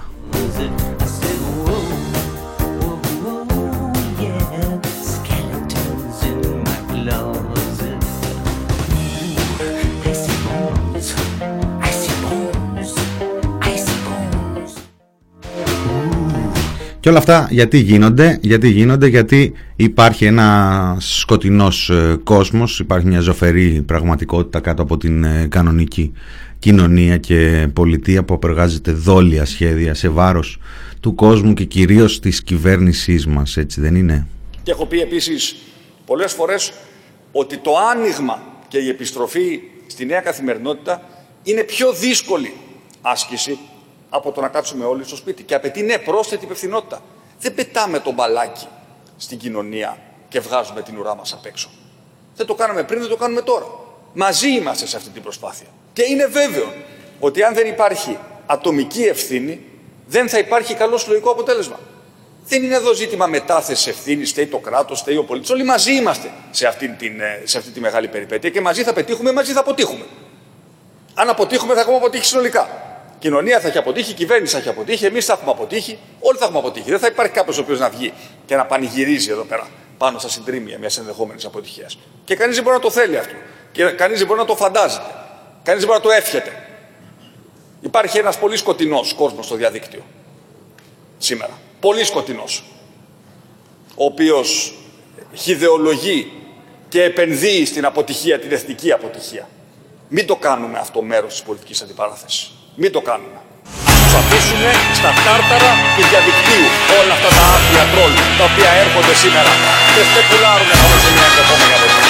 Και όλα αυτά γιατί γίνονται, γιατί γίνονται, γιατί υπάρχει ένα σκοτεινός κόσμος, υπάρχει μια ζωφερή πραγματικότητα κάτω από την κανονική κοινωνία και πολιτεία που απεργάζεται δόλια σχέδια σε βάρος του κόσμου και κυρίως της κυβέρνησής μας, έτσι δεν είναι? Και έχω πει επίσης πολλές φορές ότι το άνοιγμα και η επιστροφή στη νέα καθημερινότητα είναι πιο δύσκολη άσκηση από το να κάτσουμε όλοι στο σπίτι, και απαιτεί, ναι, πρόσθετη υπευθυνότητα. Δεν πετάμε το μπαλάκι στην κοινωνία και βγάζουμε την ουρά μας απ' έξω. Δεν το κάναμε πριν, δεν το κάνουμε τώρα. Μαζί είμαστε σε αυτή την προσπάθεια. Και είναι βέβαιο ότι αν δεν υπάρχει ατομική ευθύνη, δεν θα υπάρχει καλό συλλογικό αποτέλεσμα. Δεν είναι εδώ ζήτημα μετάθεση ευθύνης, φταίει το κράτος, φταίει ο πολίτης. Όλοι μαζί είμαστε σε αυτή, την, σε αυτή τη μεγάλη περιπέτεια και μαζί θα πετύχουμε, μαζί θα αποτύχουμε. Αν αποτύχουμε, θα έχουμε αποτύχει συνολικά. Η κοινωνία θα έχει αποτύχει, η κυβέρνηση θα έχει αποτύχει, εμείς θα έχουμε αποτύχει, όλοι θα έχουμε αποτύχει. Δεν θα υπάρχει κάποιος ο οποίος να βγει και να πανηγυρίζει εδώ πέρα πάνω στα συντρίμμια μιας ενδεχόμενης αποτυχίας. Και κανείς δεν μπορεί να το θέλει αυτό. Και κανείς δεν μπορεί να το φαντάζεται. Κανείς δεν μπορεί να το εύχεται. Υπάρχει ένας πολύ σκοτεινός κόσμος στο διαδίκτυο σήμερα. Πολύ σκοτεινός. Ο οποίος χυδεολογεί και επενδύει στην αποτυχία, την εθνική αποτυχία. Μην το κάνουμε αυτό μέρος της πολιτικής αντιπαράθεσης. Μην το κάνουμε. Ας τους αφήσουμε στα τάρταρα του διαδικτύου όλα αυτά τα άθλια τρόλ τα οποία έρχονται σήμερα και σπεκουλάρουν πάνω σε μια ενδεχόμενη αποτυχία.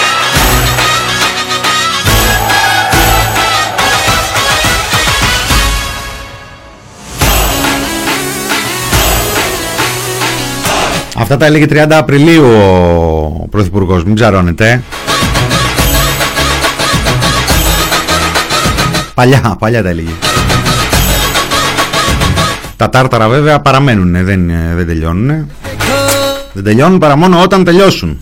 Αυτά τα έλεγε τριάντα Απριλίου ο Πρωθυπουργός, μην ψαρώνετε. Παλιά, παλιά τα έλεγε. Τα τάρταρα βέβαια παραμένουν, δεν, δεν τελειώνουν. Δεν τελειώνουν παρά μόνο όταν τελειώσουν.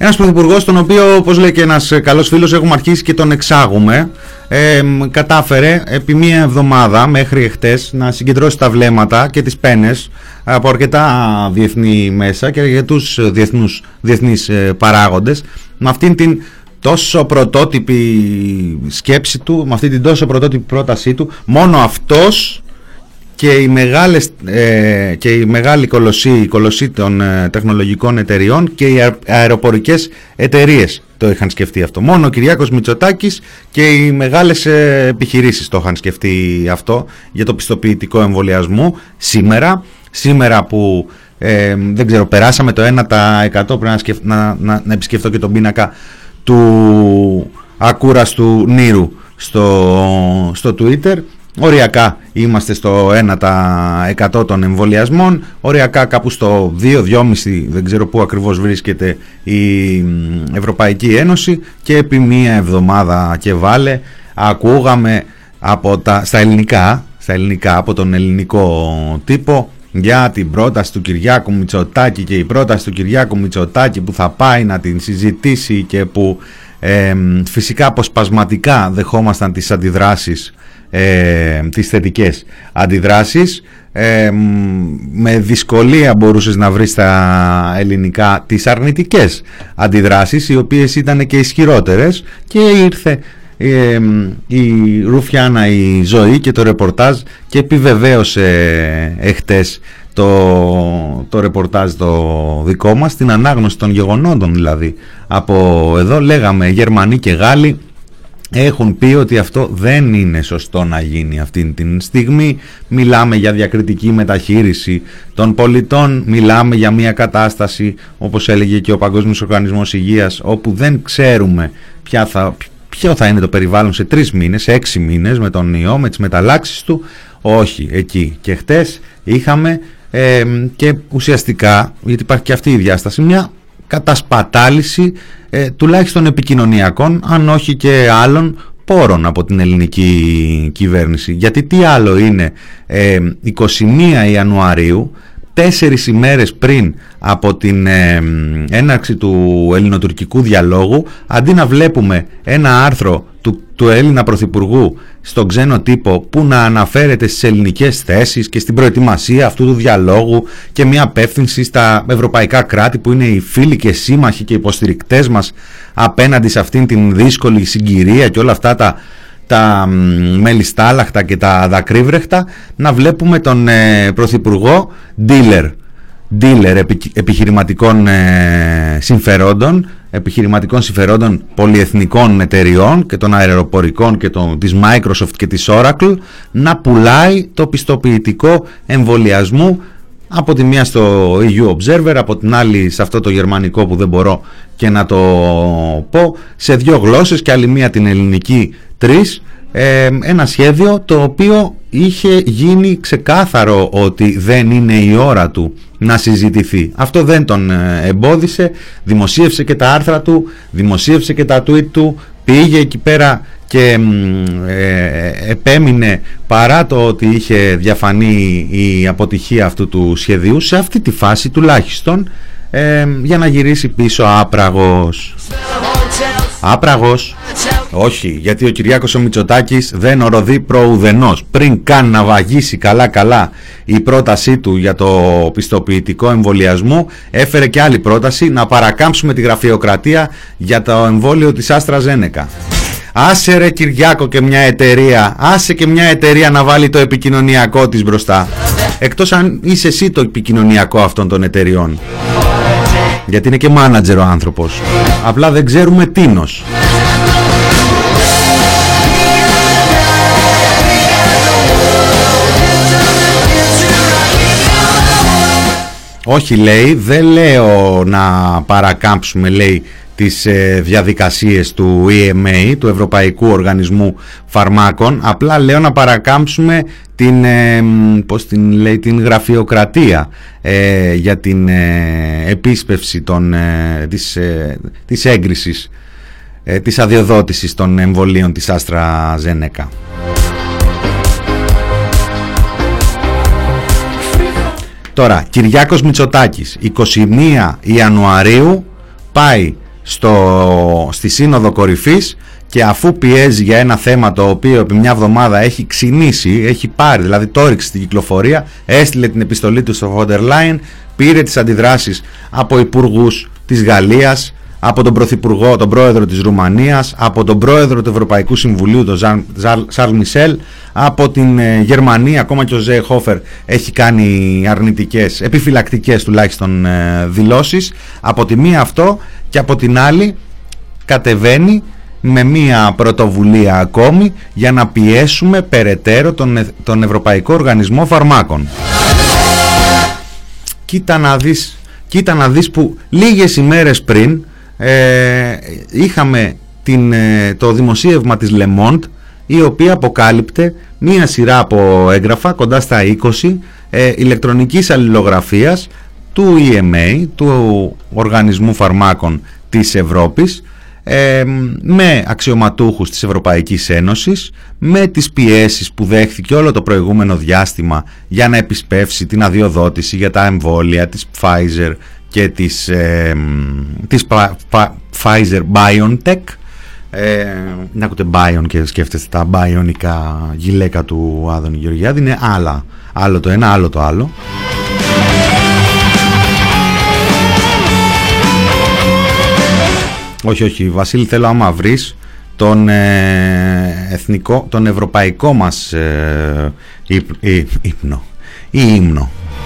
Ένας πρωθυπουργός, τον οποίο, όπως λέει και ένας καλός φίλος, έχουμε αρχίσει και τον εξάγουμε, ε, κατάφερε επί μία εβδομάδα μέχρι εχθές να συγκεντρώσει τα βλέμματα και τις πένες από αρκετά διεθνή μέσα και για τους διεθνούς, διεθνείς παράγοντες, με αυτήν την τόσο πρωτότυπη σκέψη του, με αυτή την τόσο πρωτότυπη πρότασή του. Μόνο αυτός και οι μεγάλες, ε, και η μεγάλη κολοσσή, η κολοσσή των ε, τεχνολογικών εταιριών και οι αεροπορικές εταιρείες το είχαν σκεφτεί αυτό. Μόνο ο Κυριάκος Μητσοτάκης και οι μεγάλες ε, επιχειρήσεις το είχαν σκεφτεί αυτό για το πιστοποιητικό εμβολιασμού. Σήμερα, σήμερα που ε, δεν ξέρω, περάσαμε το ένα τοις εκατό, πρέπει να, σκεφ, να, να, να επισκεφτώ και τον πίνακα του ακούραστου Νύρου στο, στο Twitter. Οριακά είμαστε στο ένα τοις εκατό των εμβολιασμών, οριακά κάπου στο δύο με δύο κόμμα πέντε, δεν ξέρω πού ακριβώς βρίσκεται η Ευρωπαϊκή Ένωση, και επί μία εβδομάδα και βάλε ακούγαμε από τα, στα ελληνικά, στα ελληνικά από τον ελληνικό τύπο για την πρόταση του Κυριάκου Μητσοτάκη, και η πρόταση του Κυριάκου Μητσοτάκη που θα πάει να την συζητήσει και που ε, φυσικά αποσπασματικά δεχόμασταν τις αντιδράσεις, ε, τις θετικές αντιδράσεις, ε, με δυσκολία μπορούσες να βρεις στα ελληνικά τις αρνητικές αντιδράσεις, οι οποίες ήταν και ισχυρότερες, και ήρθε ε, η Ρουφιάνα η Ζωή και το ρεπορτάζ και επιβεβαίωσε εχθές το, το ρεπορτάζ το δικό μας, την ανάγνωση των γεγονότων. Δηλαδή από εδώ λέγαμε Γερμανοί και Γάλλοι έχουν πει ότι αυτό δεν είναι σωστό να γίνει αυτή τη στιγμή. Μιλάμε για διακριτική μεταχείριση των πολιτών, μιλάμε για μια κατάσταση, όπως έλεγε και ο Παγκόσμιος Οργανισμός Υγείας, όπου δεν ξέρουμε ποια θα, ποιο θα είναι το περιβάλλον σε τρεις μήνες, σε έξι μήνες με τον ιό, με τις μεταλλάξεις του. Όχι, εκεί. Και χτες είχαμε ε, και ουσιαστικά, γιατί υπάρχει και αυτή η διάσταση, μια κατασπατάληση ε, τουλάχιστον επικοινωνιακών, αν όχι και άλλων πόρων από την ελληνική κυβέρνηση. Γιατί τι άλλο είναι ε, εικοστή πρώτη Ιανουαρίου, τέσσερις ημέρες πριν από την ε, έναρξη του ελληνοτουρκικού διαλόγου, αντί να βλέπουμε ένα άρθρο του, του Έλληνα Πρωθυπουργού στον ξένο τύπο που να αναφέρεται στις ελληνικές θέσεις και στην προετοιμασία αυτού του διαλόγου και μια απεύθυνση στα ευρωπαϊκά κράτη που είναι οι φίλοι και σύμμαχοι και υποστηρικτές μας απέναντι σε αυτήν την δύσκολη συγκυρία και όλα αυτά τα τα μελιστάλαχτα και τα δακρύβρεχτα, να βλέπουμε τον ε, Πρωθυπουργό dealer, dealer επι, επιχειρηματικών ε, συμφερόντων, επιχειρηματικών συμφερόντων πολυεθνικών εταιριών και των αεροπορικών και των, της Microsoft και της Oracle, να πουλάει το πιστοποιητικό εμβολιασμού από τη μία στο ι γιου Observer, από την άλλη σε αυτό το γερμανικό που δεν μπορώ και να το πω, σε δύο γλώσσες και άλλη μία την ελληνική, τρεις, ε, ένα σχέδιο το οποίο είχε γίνει ξεκάθαρο ότι δεν είναι η ώρα του να συζητηθεί. Αυτό δεν τον εμπόδισε, δημοσίευσε και τα άρθρα του, δημοσίευσε και τα tweet του, πήγε εκεί πέρα και ε, επέμεινε, παρά το ότι είχε διαφανεί η αποτυχία αυτού του σχεδίου, σε αυτή τη φάση τουλάχιστον, ε, για να γυρίσει πίσω άπραγος. Άπραγος, όχι, γιατί ο Κυριάκος ο Μητσοτάκης δεν ορωδεί προουδενός. Πριν καν να βαγίσει καλά καλά η πρότασή του για το πιστοποιητικό εμβολιασμού, έφερε και άλλη πρόταση, να παρακάμψουμε τη γραφειοκρατία για το εμβόλιο της AstraZeneca. Άσε ρε Κυριάκο και μια εταιρεία, άσε και μια εταιρεία να βάλει το επικοινωνιακό της μπροστά. Εκτός αν είσαι εσύ το επικοινωνιακό αυτών των εταιριών. Γιατί είναι και μάνατζερ ο άνθρωπος. Απλά δεν ξέρουμε τίνος. Όχι, λέει, δεν λέω να παρακάμψουμε, λέει, τις ε, διαδικασίες του ι εμ έι, του Ευρωπαϊκού Οργανισμού Φαρμάκων, απλά λέω να παρακάμψουμε την, ε, πώς την λέει, την γραφειοκρατία ε, για την ε, επίσπευση των, ε, της, ε, της έγκρισης, ε, της αδειοδότησης των εμβολίων της AstraZeneca. Τώρα, Κυριάκος Μητσοτάκης, εικοστή πρώτη Ιανουαρίου, πάει στο, στη Σύνοδο Κορυφής, και αφού πιέζει για ένα θέμα το οποίο επί μια εβδομάδα έχει ξυνήσει, έχει πάρει, δηλαδή το έριξε στην κυκλοφορία, έστειλε την επιστολή του στο Φόντερ Λάιεν, πήρε τις αντιδράσεις από υπουργούς της Γαλλίας, από τον Πρωθυπουργό, τον Πρόεδρο της Ρουμανίας, από τον Πρόεδρο του Ευρωπαϊκού Συμβουλίου, τον Σαρλ Μισελ, από την ε, Γερμανία, ακόμα και ο Ζέεχοφερ έχει κάνει αρνητικές, επιφυλακτικές τουλάχιστον ε, δηλώσεις. Από τη μία αυτό, και από την άλλη κατεβαίνει με μία πρωτοβουλία ακόμη για να πιέσουμε περαιτέρω τον, τον Ευρωπαϊκό Οργανισμό Φαρμάκων. Κοίτα να δεις, κοίτα να δεις που λίγες ημέρες πριν ε, είχαμε την, ε, το δημοσίευμα της Le Monde, η οποία αποκάλυπτε μία σειρά από έγγραφα, κοντά στα είκοσι, ε, ηλεκτρονικής αλληλογραφίας του ι εμ έι, του Οργανισμού Φαρμάκων της Ευρώπης, Ε, με αξιωματούχους της Ευρωπαϊκής Ένωσης, με τις πιέσεις που δέχθηκε όλο το προηγούμενο διάστημα για να επισπεύσει την αδειοδότηση για τα εμβόλια της Pfizer και της, ε, της Pfizer-BioNTech. Ε, να ακούτε Bion και σκέφτεστε τα μπαϊονικά γυλαίκα του Άδωνη Γεωργιάδη. Είναι άλλα, άλλο το ένα, άλλο το άλλο. Όχι, όχι, Βασίλη, θέλω άμα βρεις τον, ε, εθνικό, τον ευρωπαϊκό μας ε, ύπ, ύ, ύπνο ή ύμνο.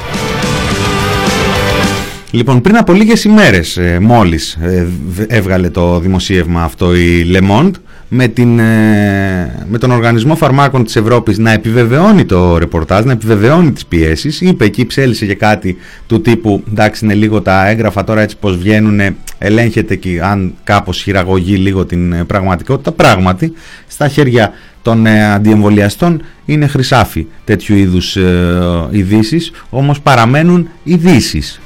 Λοιπόν, πριν από λίγες ημέρες ε, μόλις ε, έβγαλε το δημοσίευμα αυτό η Le Monde, με, την, ε, με τον Οργανισμό Φαρμάκων της Ευρώπης να επιβεβαιώνει το ρεπορτάζ, να επιβεβαιώνει τις πιέσεις. Είπε εκεί, ψέλισε για κάτι του τύπου, εντάξει, είναι λίγο τα έγγραφα τώρα έτσι πως βγαίνουν, ελέγχεται και αν κάπως χειραγωγεί λίγο την πραγματικότητα. Πράγματι, στα χέρια των ε, αντιεμβολιαστών είναι χρυσάφι τέτοιου είδους ε, ειδήσεις, όμως παραμένουν ειδήσεις.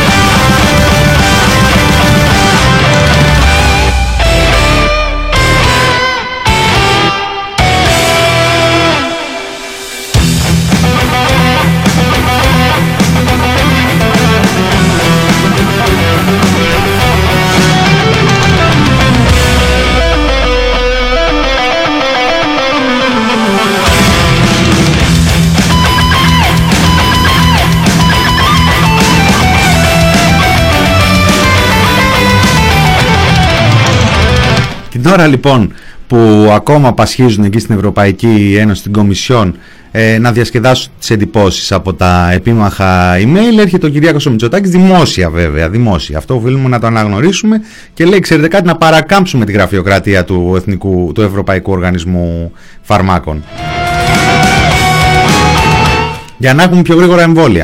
Την ώρα λοιπόν που ακόμα πασχίζουν εκεί στην Ευρωπαϊκή Ένωση, στην Κομισιόν, ε, να διασκεδάσουν τις εντυπώσεις από τα επίμαχα email, έρχεται ο Κυριάκος ο Μητσοτάκης, δημόσια βέβαια, δημόσια, αυτό οφείλουμε να το αναγνωρίσουμε, και λέει, ξέρετε κάτι, να παρακάμψουμε τη γραφειοκρατία του, Εθνικού, του Ευρωπαϊκού Οργανισμού Φαρμάκων για να έχουμε πιο γρήγορα εμβόλια.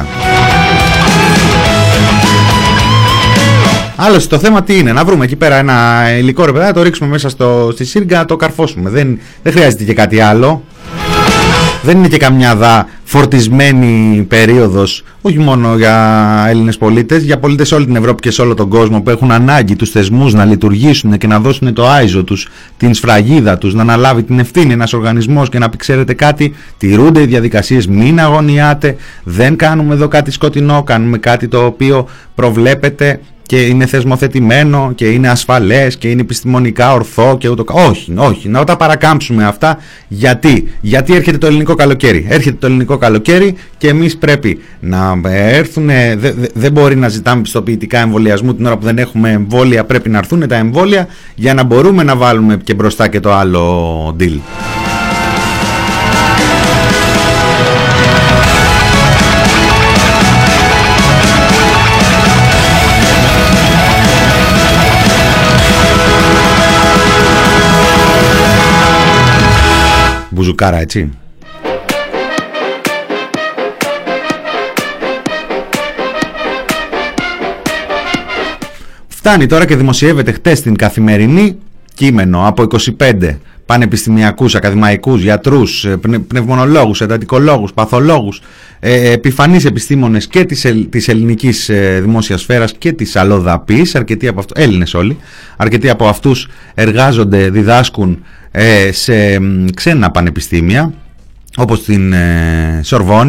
Άλλωστε το θέμα τι είναι, να βρούμε εκεί πέρα ένα υλικό, ρε παιδιά, το ρίξουμε μέσα στο, στη σύριγγα, το καρφώσουμε. Δεν, δεν χρειάζεται και κάτι άλλο. Δεν είναι και καμιά δα φορτισμένη περίοδος, όχι μόνο για Έλληνες πολίτες, για πολίτες σε όλη την Ευρώπη και σε όλο τον κόσμο που έχουν ανάγκη τους θεσμούς να λειτουργήσουν και να δώσουν το άιζο τους, την σφραγίδα τους, να αναλάβει την ευθύνη ένας οργανισμός και να πει, ξέρετε κάτι, τηρούνται οι διαδικασίες, μην αγωνιάτε, δεν κάνουμε εδώ κάτι σκοτεινό, κάνουμε κάτι το οποίο προβλέπεται και είναι θεσμοθετημένο και είναι ασφαλές και είναι επιστημονικά ορθό και ούτω. Όχι, όχι, να τα παρακάμψουμε αυτά. Γιατί, γιατί έρχεται το ελληνικό καλοκαίρι. Έρχεται το ελληνικό καλοκαίρι και εμείς πρέπει να έρθουν. Δεν δε, δε μπορεί να ζητάμε πιστοποιητικά εμβολιασμού την ώρα που δεν έχουμε εμβόλια. Πρέπει να έρθουν τα εμβόλια για να μπορούμε να βάλουμε και μπροστά και το άλλο deal. Μπουζουκάρα, έτσι. Φτάνει τώρα και δημοσιεύεται χτες στην Καθημερινή κείμενο από είκοσι πέντε πανεπιστημιακούς, ακαδημαϊκούς, γιατρούς, πνευμονολόγους, εντατικολόγους, παθολόγους, ε, επιφανείς επιστήμονες και της, της ελληνικής ε, δημόσιας σφαίρας και της αλλοδαπής, αρκετοί από αυτούς, Έλληνες όλοι, αρκετοί από αυτούς εργάζονται, διδάσκουν ε, σε ξένα πανεπιστήμια, όπως την ε, Σορβόνη,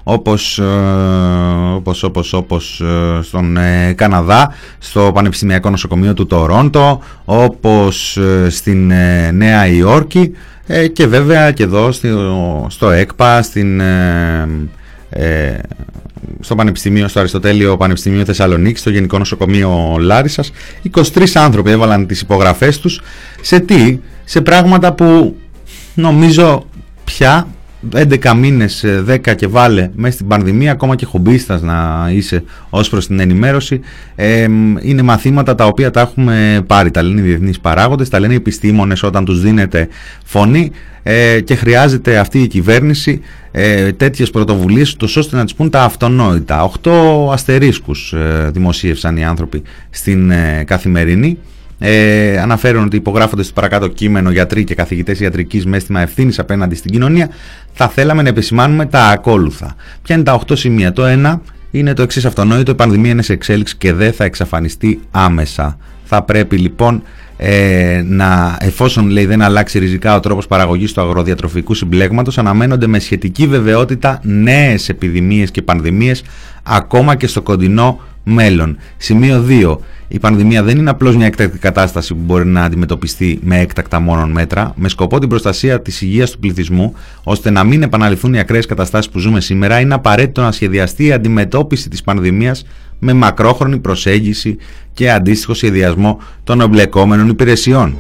όπως, όπως, όπως, όπως στον Καναδά, στο Πανεπιστημιακό Νοσοκομείο του Τορόντο, όπως στην Νέα Υόρκη και βέβαια και εδώ στο, στο ΕΚΠΑ, στην, ε, στο Πανεπιστημίο, στο Αριστοτέλειο Πανεπιστημίο Θεσσαλονίκης, στο Γενικό Νοσοκομείο Λάρισσας. είκοσι τρεις άνθρωποι έβαλαν τις υπογραφές τους σε τι, σε πράγματα που νομίζω πια έντεκα μήνες, δέκα και βάλε μέσα στην πανδημία, ακόμα και χομπίστας να είσαι ως προς την ενημέρωση, ε, είναι μαθήματα τα οποία τα έχουμε πάρει, τα λένε οι διεθνείς παράγοντες, τα λένε οι επιστήμονες όταν τους δίνεται φωνή, ε, και χρειάζεται αυτή η κυβέρνηση ε, τέτοιες πρωτοβουλίες ώστε να τις πούν τα αυτονόητα. Οχτώ αστερίσκους ε, δημοσίευσαν οι άνθρωποι στην ε, Καθημερινή. Ε, αναφέρουν ότι υπογράφονται στο παρακάτω κείμενο γιατροί και καθηγητές ιατρικής με αίσθημα ευθύνης απέναντι στην κοινωνία. Θα θέλαμε να επισημάνουμε τα ακόλουθα. Ποια είναι τα οκτώ σημεία? Το ένα είναι το εξής αυτονόητο: η πανδημία είναι σε εξέλιξη και δεν θα εξαφανιστεί άμεσα. Θα πρέπει λοιπόν ε, να, εφόσον λέει δεν αλλάξει ριζικά ο τρόπος παραγωγής του αγροδιατροφικού συμπλέγματος, αναμένονται με σχετική βεβαιότητα νέες επιδημίες και πανδημίες ακόμα και στο κοντινό μέλλον. Σημείο δύο. Η πανδημία δεν είναι απλώς μια έκτακτη κατάσταση που μπορεί να αντιμετωπιστεί με έκτακτα μόνον μέτρα, με σκοπό την προστασία της υγείας του πληθυσμού, ώστε να μην επαναληφθούν οι ακραίες καταστάσεις που ζούμε σήμερα. Είναι απαραίτητο να σχεδιαστεί η αντιμετώπιση της πανδημίας με μακρόχρονη προσέγγιση και αντίστοιχο σχεδιασμό των εμπλεκόμενων υπηρεσιών.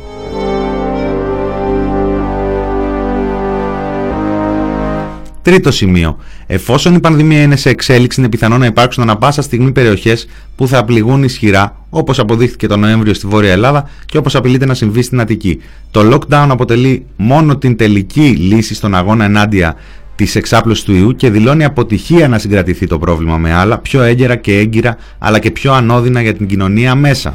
Τρίτο σημείο. Εφόσον η πανδημία είναι σε εξέλιξη, είναι πιθανό να υπάρξουν ανα πάσα στιγμή περιοχές που θα πληγούν ισχυρά, όπως αποδείχθηκε τον Νοέμβριο στη Βόρεια Ελλάδα και όπως απειλείται να συμβεί στην Αττική. Το lockdown αποτελεί μόνο την τελική λύση στον αγώνα ενάντια της εξάπλωσης του ιού και δηλώνει αποτυχία να συγκρατηθεί το πρόβλημα με άλλα, πιο έγκαιρα και έγκυρα, αλλά και πιο ανώδυνα για την κοινωνία μέσα.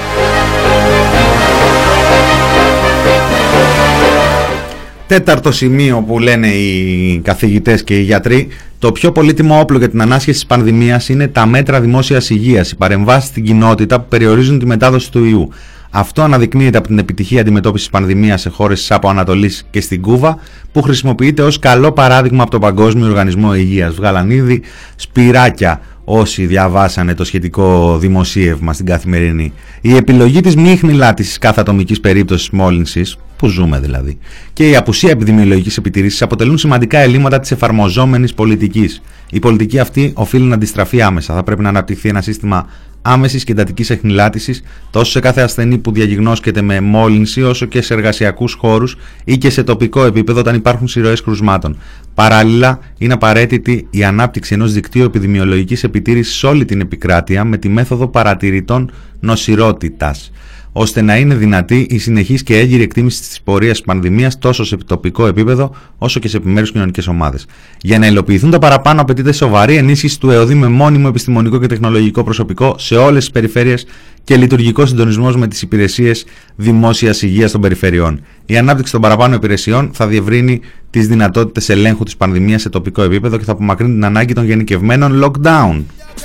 Τέταρτο σημείο που λένε οι καθηγητές και οι γιατροί: το πιο πολύτιμο όπλο για την ανάσχεση της πανδημίας είναι τα μέτρα δημόσιας υγείας, οι παρεμβάσεις στην κοινότητα που περιορίζουν τη μετάδοση του ιού. Αυτό αναδεικνύεται από την επιτυχία αντιμετώπισης της πανδημίας σε χώρες της Άπο Ανατολής και στην Κούβα, που χρησιμοποιείται ως καλό παράδειγμα από τον Παγκόσμιο Οργανισμό Υγείας. Βγάλαν ήδη σπυράκια όσοι διαβάσανε το σχετικό δημοσίευμα στην Καθημερινή. Η επιλογή της μη χνηλάτησης κάθε ατομικής περίπτωσης μόλυνσης, που ζούμε δηλαδή, και η απουσία επιδημιολογικής επιτηρήσης αποτελούν σημαντικά ελλείμματα της εφαρμοζόμενης πολιτικής. Η πολιτική αυτή οφείλει να αντιστραφεί άμεσα. Θα πρέπει να αναπτυχθεί ένα σύστημα άμεσης και εντατικής εχνηλάτησης τόσο σε κάθε ασθενή που διαγιγνώσκεται με μόλυνση, όσο και σε εργασιακούς χώρους ή και σε τοπικό επίπεδο όταν υπάρχουν συρροές κρουσμάτων. Παράλληλα, είναι απαραίτητη η ανάπτυξη ενός δικτύου επιδημιολογικής επιτήρησης σε όλη την επικράτεια με τη μέθοδο παρατηρητών νοσηρότητας, ώστε να είναι δυνατή η συνεχής και έγκυρη εκτίμηση της πορείας της πανδημίας τόσο σε τοπικό επίπεδο όσο και σε επιμέρους κοινωνικές ομάδες. Για να υλοποιηθούν τα παραπάνω, απαιτείται σοβαρή ενίσχυση του ΕΟΔΗ με μόνιμο επιστημονικό και τεχνολογικό προσωπικό σε όλες τις περιφέρειες και λειτουργικό συντονισμός με τις υπηρεσίες δημόσιας υγείας των περιφερειών. Η ανάπτυξη των παραπάνω υπηρεσιών θα διευρύνει τις δυνατότητες ελέγχου της πανδημίας σε τοπικό επίπεδο και θα απομακρύνει την ανάγκη των γενικευμένων lockdown.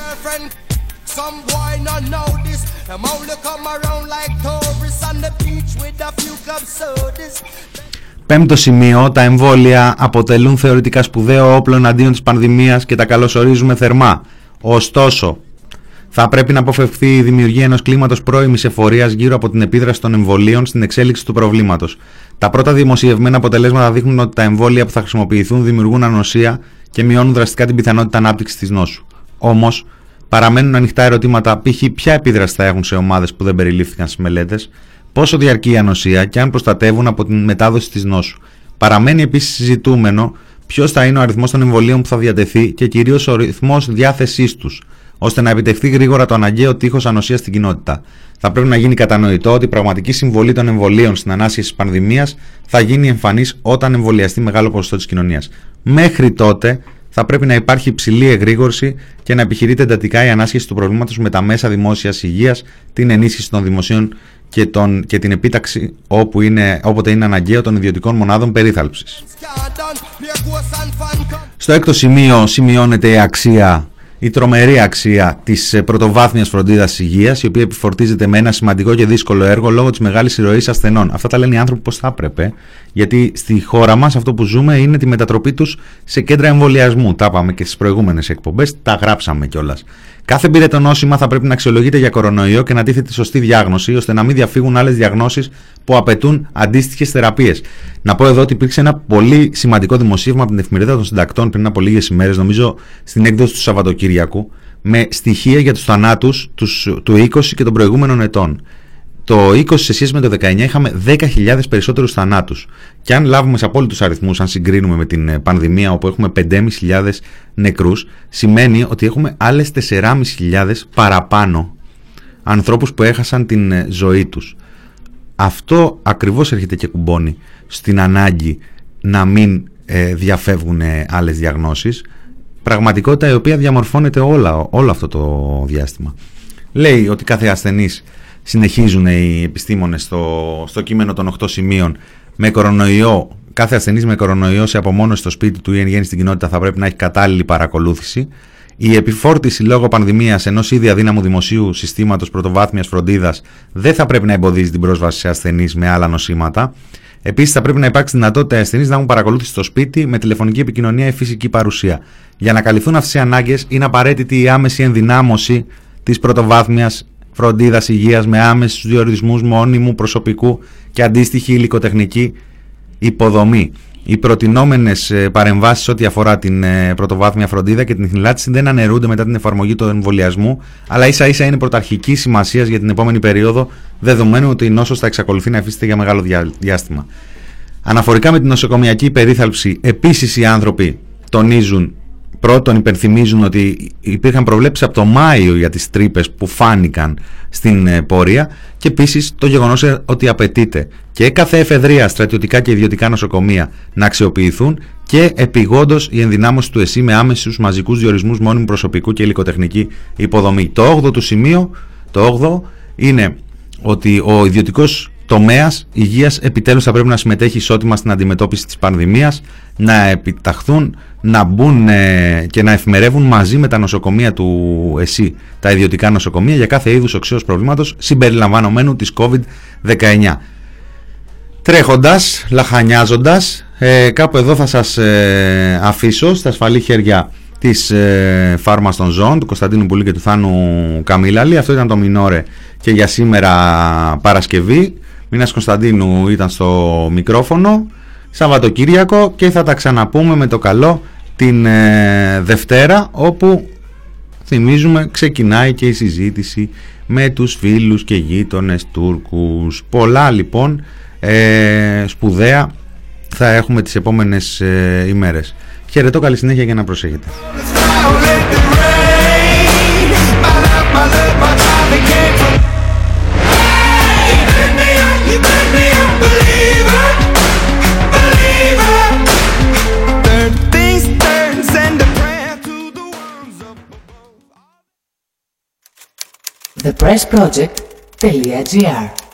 Πέμπτο σημείο, τα εμβόλια αποτελούν θεωρητικά σπουδαίο όπλο εναντίον της πανδημίας και τα καλωσορίζουμε θερμά. Ωστόσο, θα πρέπει να αποφευχθεί η δημιουργία ενός κλίματος πρώιμης εφορίας γύρω από την επίδραση των εμβολίων στην εξέλιξη του προβλήματος. Τα πρώτα δημοσιευμένα αποτελέσματα δείχνουν ότι τα εμβόλια που θα χρησιμοποιηθούν δημιουργούν ανοσία και μειώνουν δραστικά την πιθανότητα ανάπτυξης της νόσου. Όμως, παραμένουν ανοιχτά ερωτήματα, π.χ. ποια επίδραση θα έχουν σε ομάδες που δεν περιλήφθηκαν στις μελέτες, πόσο διαρκεί η ανοσία και αν προστατεύουν από την μετάδοση της νόσου. Παραμένει επίσης συζητούμενο ποιος θα είναι ο αριθμός των εμβολίων που θα διατεθεί και κυρίως ο ρυθμός διάθεσής τους, ώστε να επιτευχθεί γρήγορα το αναγκαίο τείχος ανοσίας στην κοινότητα. Θα πρέπει να γίνει κατανοητό ότι η πραγματική συμβολή των εμβολίων στην ανάσχεση της πανδημίας θα γίνει εμφανής όταν εμβολιαστεί μεγάλο ποσοστό της κοινωνίας. Μέχρι τότε, θα πρέπει να υπάρχει υψηλή εγρήγορση και να επιχειρείται εντατικά η ανάσχεση του προβλήματος με τα μέσα δημόσιας υγείας, την ενίσχυση των δημοσίων και, τον, και την επίταξη όπου είναι, όποτε είναι αναγκαίο των ιδιωτικών μονάδων περίθαλψης. Στο έκτο σημείο σημειώνεται η αξία η τρομερή αξία της πρωτοβάθμιας φροντίδας υγείας, η οποία επιφορτίζεται με ένα σημαντικό και δύσκολο έργο λόγω της μεγάλης ηρωής ασθενών. Αυτά τα λένε οι άνθρωποι πως θα έπρεπε, γιατί στη χώρα μας αυτό που ζούμε είναι τη μετατροπή τους σε κέντρα εμβολιασμού. Τα είπαμε και στις προηγούμενες εκπομπές, τα γράψαμε κιόλας. Κάθε πυρετονόσημα θα πρέπει να αξιολογείται για κορονοϊό και να τίθεται σωστή διάγνωση, ώστε να μην διαφύγουν άλλες διαγνώσεις που απαιτούν αντίστοιχες θεραπείες. Να πω εδώ ότι υπήρξε ένα πολύ σημαντικό δημοσίευμα από την Εφημερίδα των Συντακτών πριν από λίγες ημέρες, νομίζω στην έκδοση του Σαββατοκύριακου, με στοιχεία για τους θανάτους τους, του είκοσι και των προηγούμενων ετών. Το είκοσι σε σχέση με το δεκαεννιά είχαμε δέκα χιλιάδες περισσότερους θανάτους. Και αν λάβουμε σε απόλυτους αριθμούς, αν συγκρίνουμε με την πανδημία όπου έχουμε πέντε χιλιάδες πεντακόσιους νεκρούς, σημαίνει ότι έχουμε άλλες τέσσερις χιλιάδες πεντακόσιους παραπάνω ανθρώπους που έχασαν την ζωή τους. Αυτό ακριβώς έρχεται και κουμπώνει στην ανάγκη να μην ε, διαφεύγουν άλλες διαγνώσεις. Πραγματικότητα η οποία διαμορφώνεται όλα, όλο αυτό το διάστημα. Λέει ότι κάθε ασθενής, συνεχίζουν οι επιστήμονες στο, στο κείμενο των οκτώ σημείων, με κορονοϊό, κάθε ασθενής με κορονοϊό σε απομόνωση στο σπίτι του ή εν γέννη στην κοινότητα θα πρέπει να έχει κατάλληλη παρακολούθηση. Η επιφόρτιση λόγω πανδημίας ενός ήδη αδύναμου δημοσίου συστήματος πρωτοβάθμιας φροντίδας δεν θα πρέπει να εμποδίζει την πρόσβαση σε ασθενείς με άλλα νοσήματα. Επίσης, θα πρέπει να υπάρξει δυνατότητα οι ασθενείς να έχουν παρακολούθηση στο σπίτι με τηλεφωνική επικοινωνία ή φυσική παρουσία. Για να καλυφθούν αυτές οι ανάγκες, είναι απαραίτητη η άμεση ενδυνάμωση της πρωτοβάθμιας φροντίδας υγείας με άμεσους διορισμούς μόνιμου προσωπικού και αντίστοιχη υλικοτεχνική υποδομή. Οι προτινόμενες παρεμβάσεις ό,τι αφορά την πρωτοβάθμια φροντίδα και την χνηλάτιση δεν αναιρούνται μετά την εφαρμογή του εμβολιασμού, αλλά ίσα ίσα είναι πρωταρχική σημασία για την επόμενη περίοδο, δεδομένου ότι η νόσος θα εξακολουθεί να υφίσταται για μεγάλο διάστημα. Αναφορικά με την νοσοκομιακή περίθαλψη, επίσης οι άνθρωποι τονίζουν, πρώτον υπενθυμίζουν ότι υπήρχαν προβλέψεις από το Μάιο για τις τρύπες που φάνηκαν στην πορεία και επίσης το γεγονός ότι απαιτείται και κάθε εφεδρεία, στρατιωτικά και ιδιωτικά νοσοκομεία να αξιοποιηθούν και επιγόντως η ενδυνάμωση του ΕΣΥ με άμεσους μαζικούς διορισμούς μόνιμου προσωπικού και υλικοτεχνική υποδομή. Το όγδοο του σημείο, το όγδοο είναι ότι ο ιδιωτικός τομέας υγείας επιτέλους θα πρέπει να συμμετέχει ισότιμα στην αντιμετώπιση της πανδημίας, να επιταχθούν, να μπουν ε, και να εφημερεύουν μαζί με τα νοσοκομεία του ΕΣΥ, τα ιδιωτικά νοσοκομεία, για κάθε είδους οξέως προβλήματος συμπεριλαμβανομένου της κόβιντ δεκαεννιά. Τρέχοντας, λαχανιάζοντας, ε, κάπου εδώ θα σας ε, αφήσω στα ασφαλή χέρια της ε, Φάρμας των Ζώων, του Κωνσταντίνου Πουλή και του Θάνου Καμίλαλη. Αυτό ήταν το Μινόρε και για σήμερα Παρασκευή. Μήνας Κωνσταντίνου ήταν στο μικρόφωνο. Σαββατοκύριακο και θα τα ξαναπούμε με το καλό την ε, Δευτέρα, όπου θυμίζουμε ξεκινάει και η συζήτηση με τους φίλους και γείτονες Τούρκους. Πολλά λοιπόν ε, σπουδαία θα έχουμε τις επόμενες ε, ημέρες. Χαιρετώ, καλή συνέχεια και να προσέχετε. the press project dot g r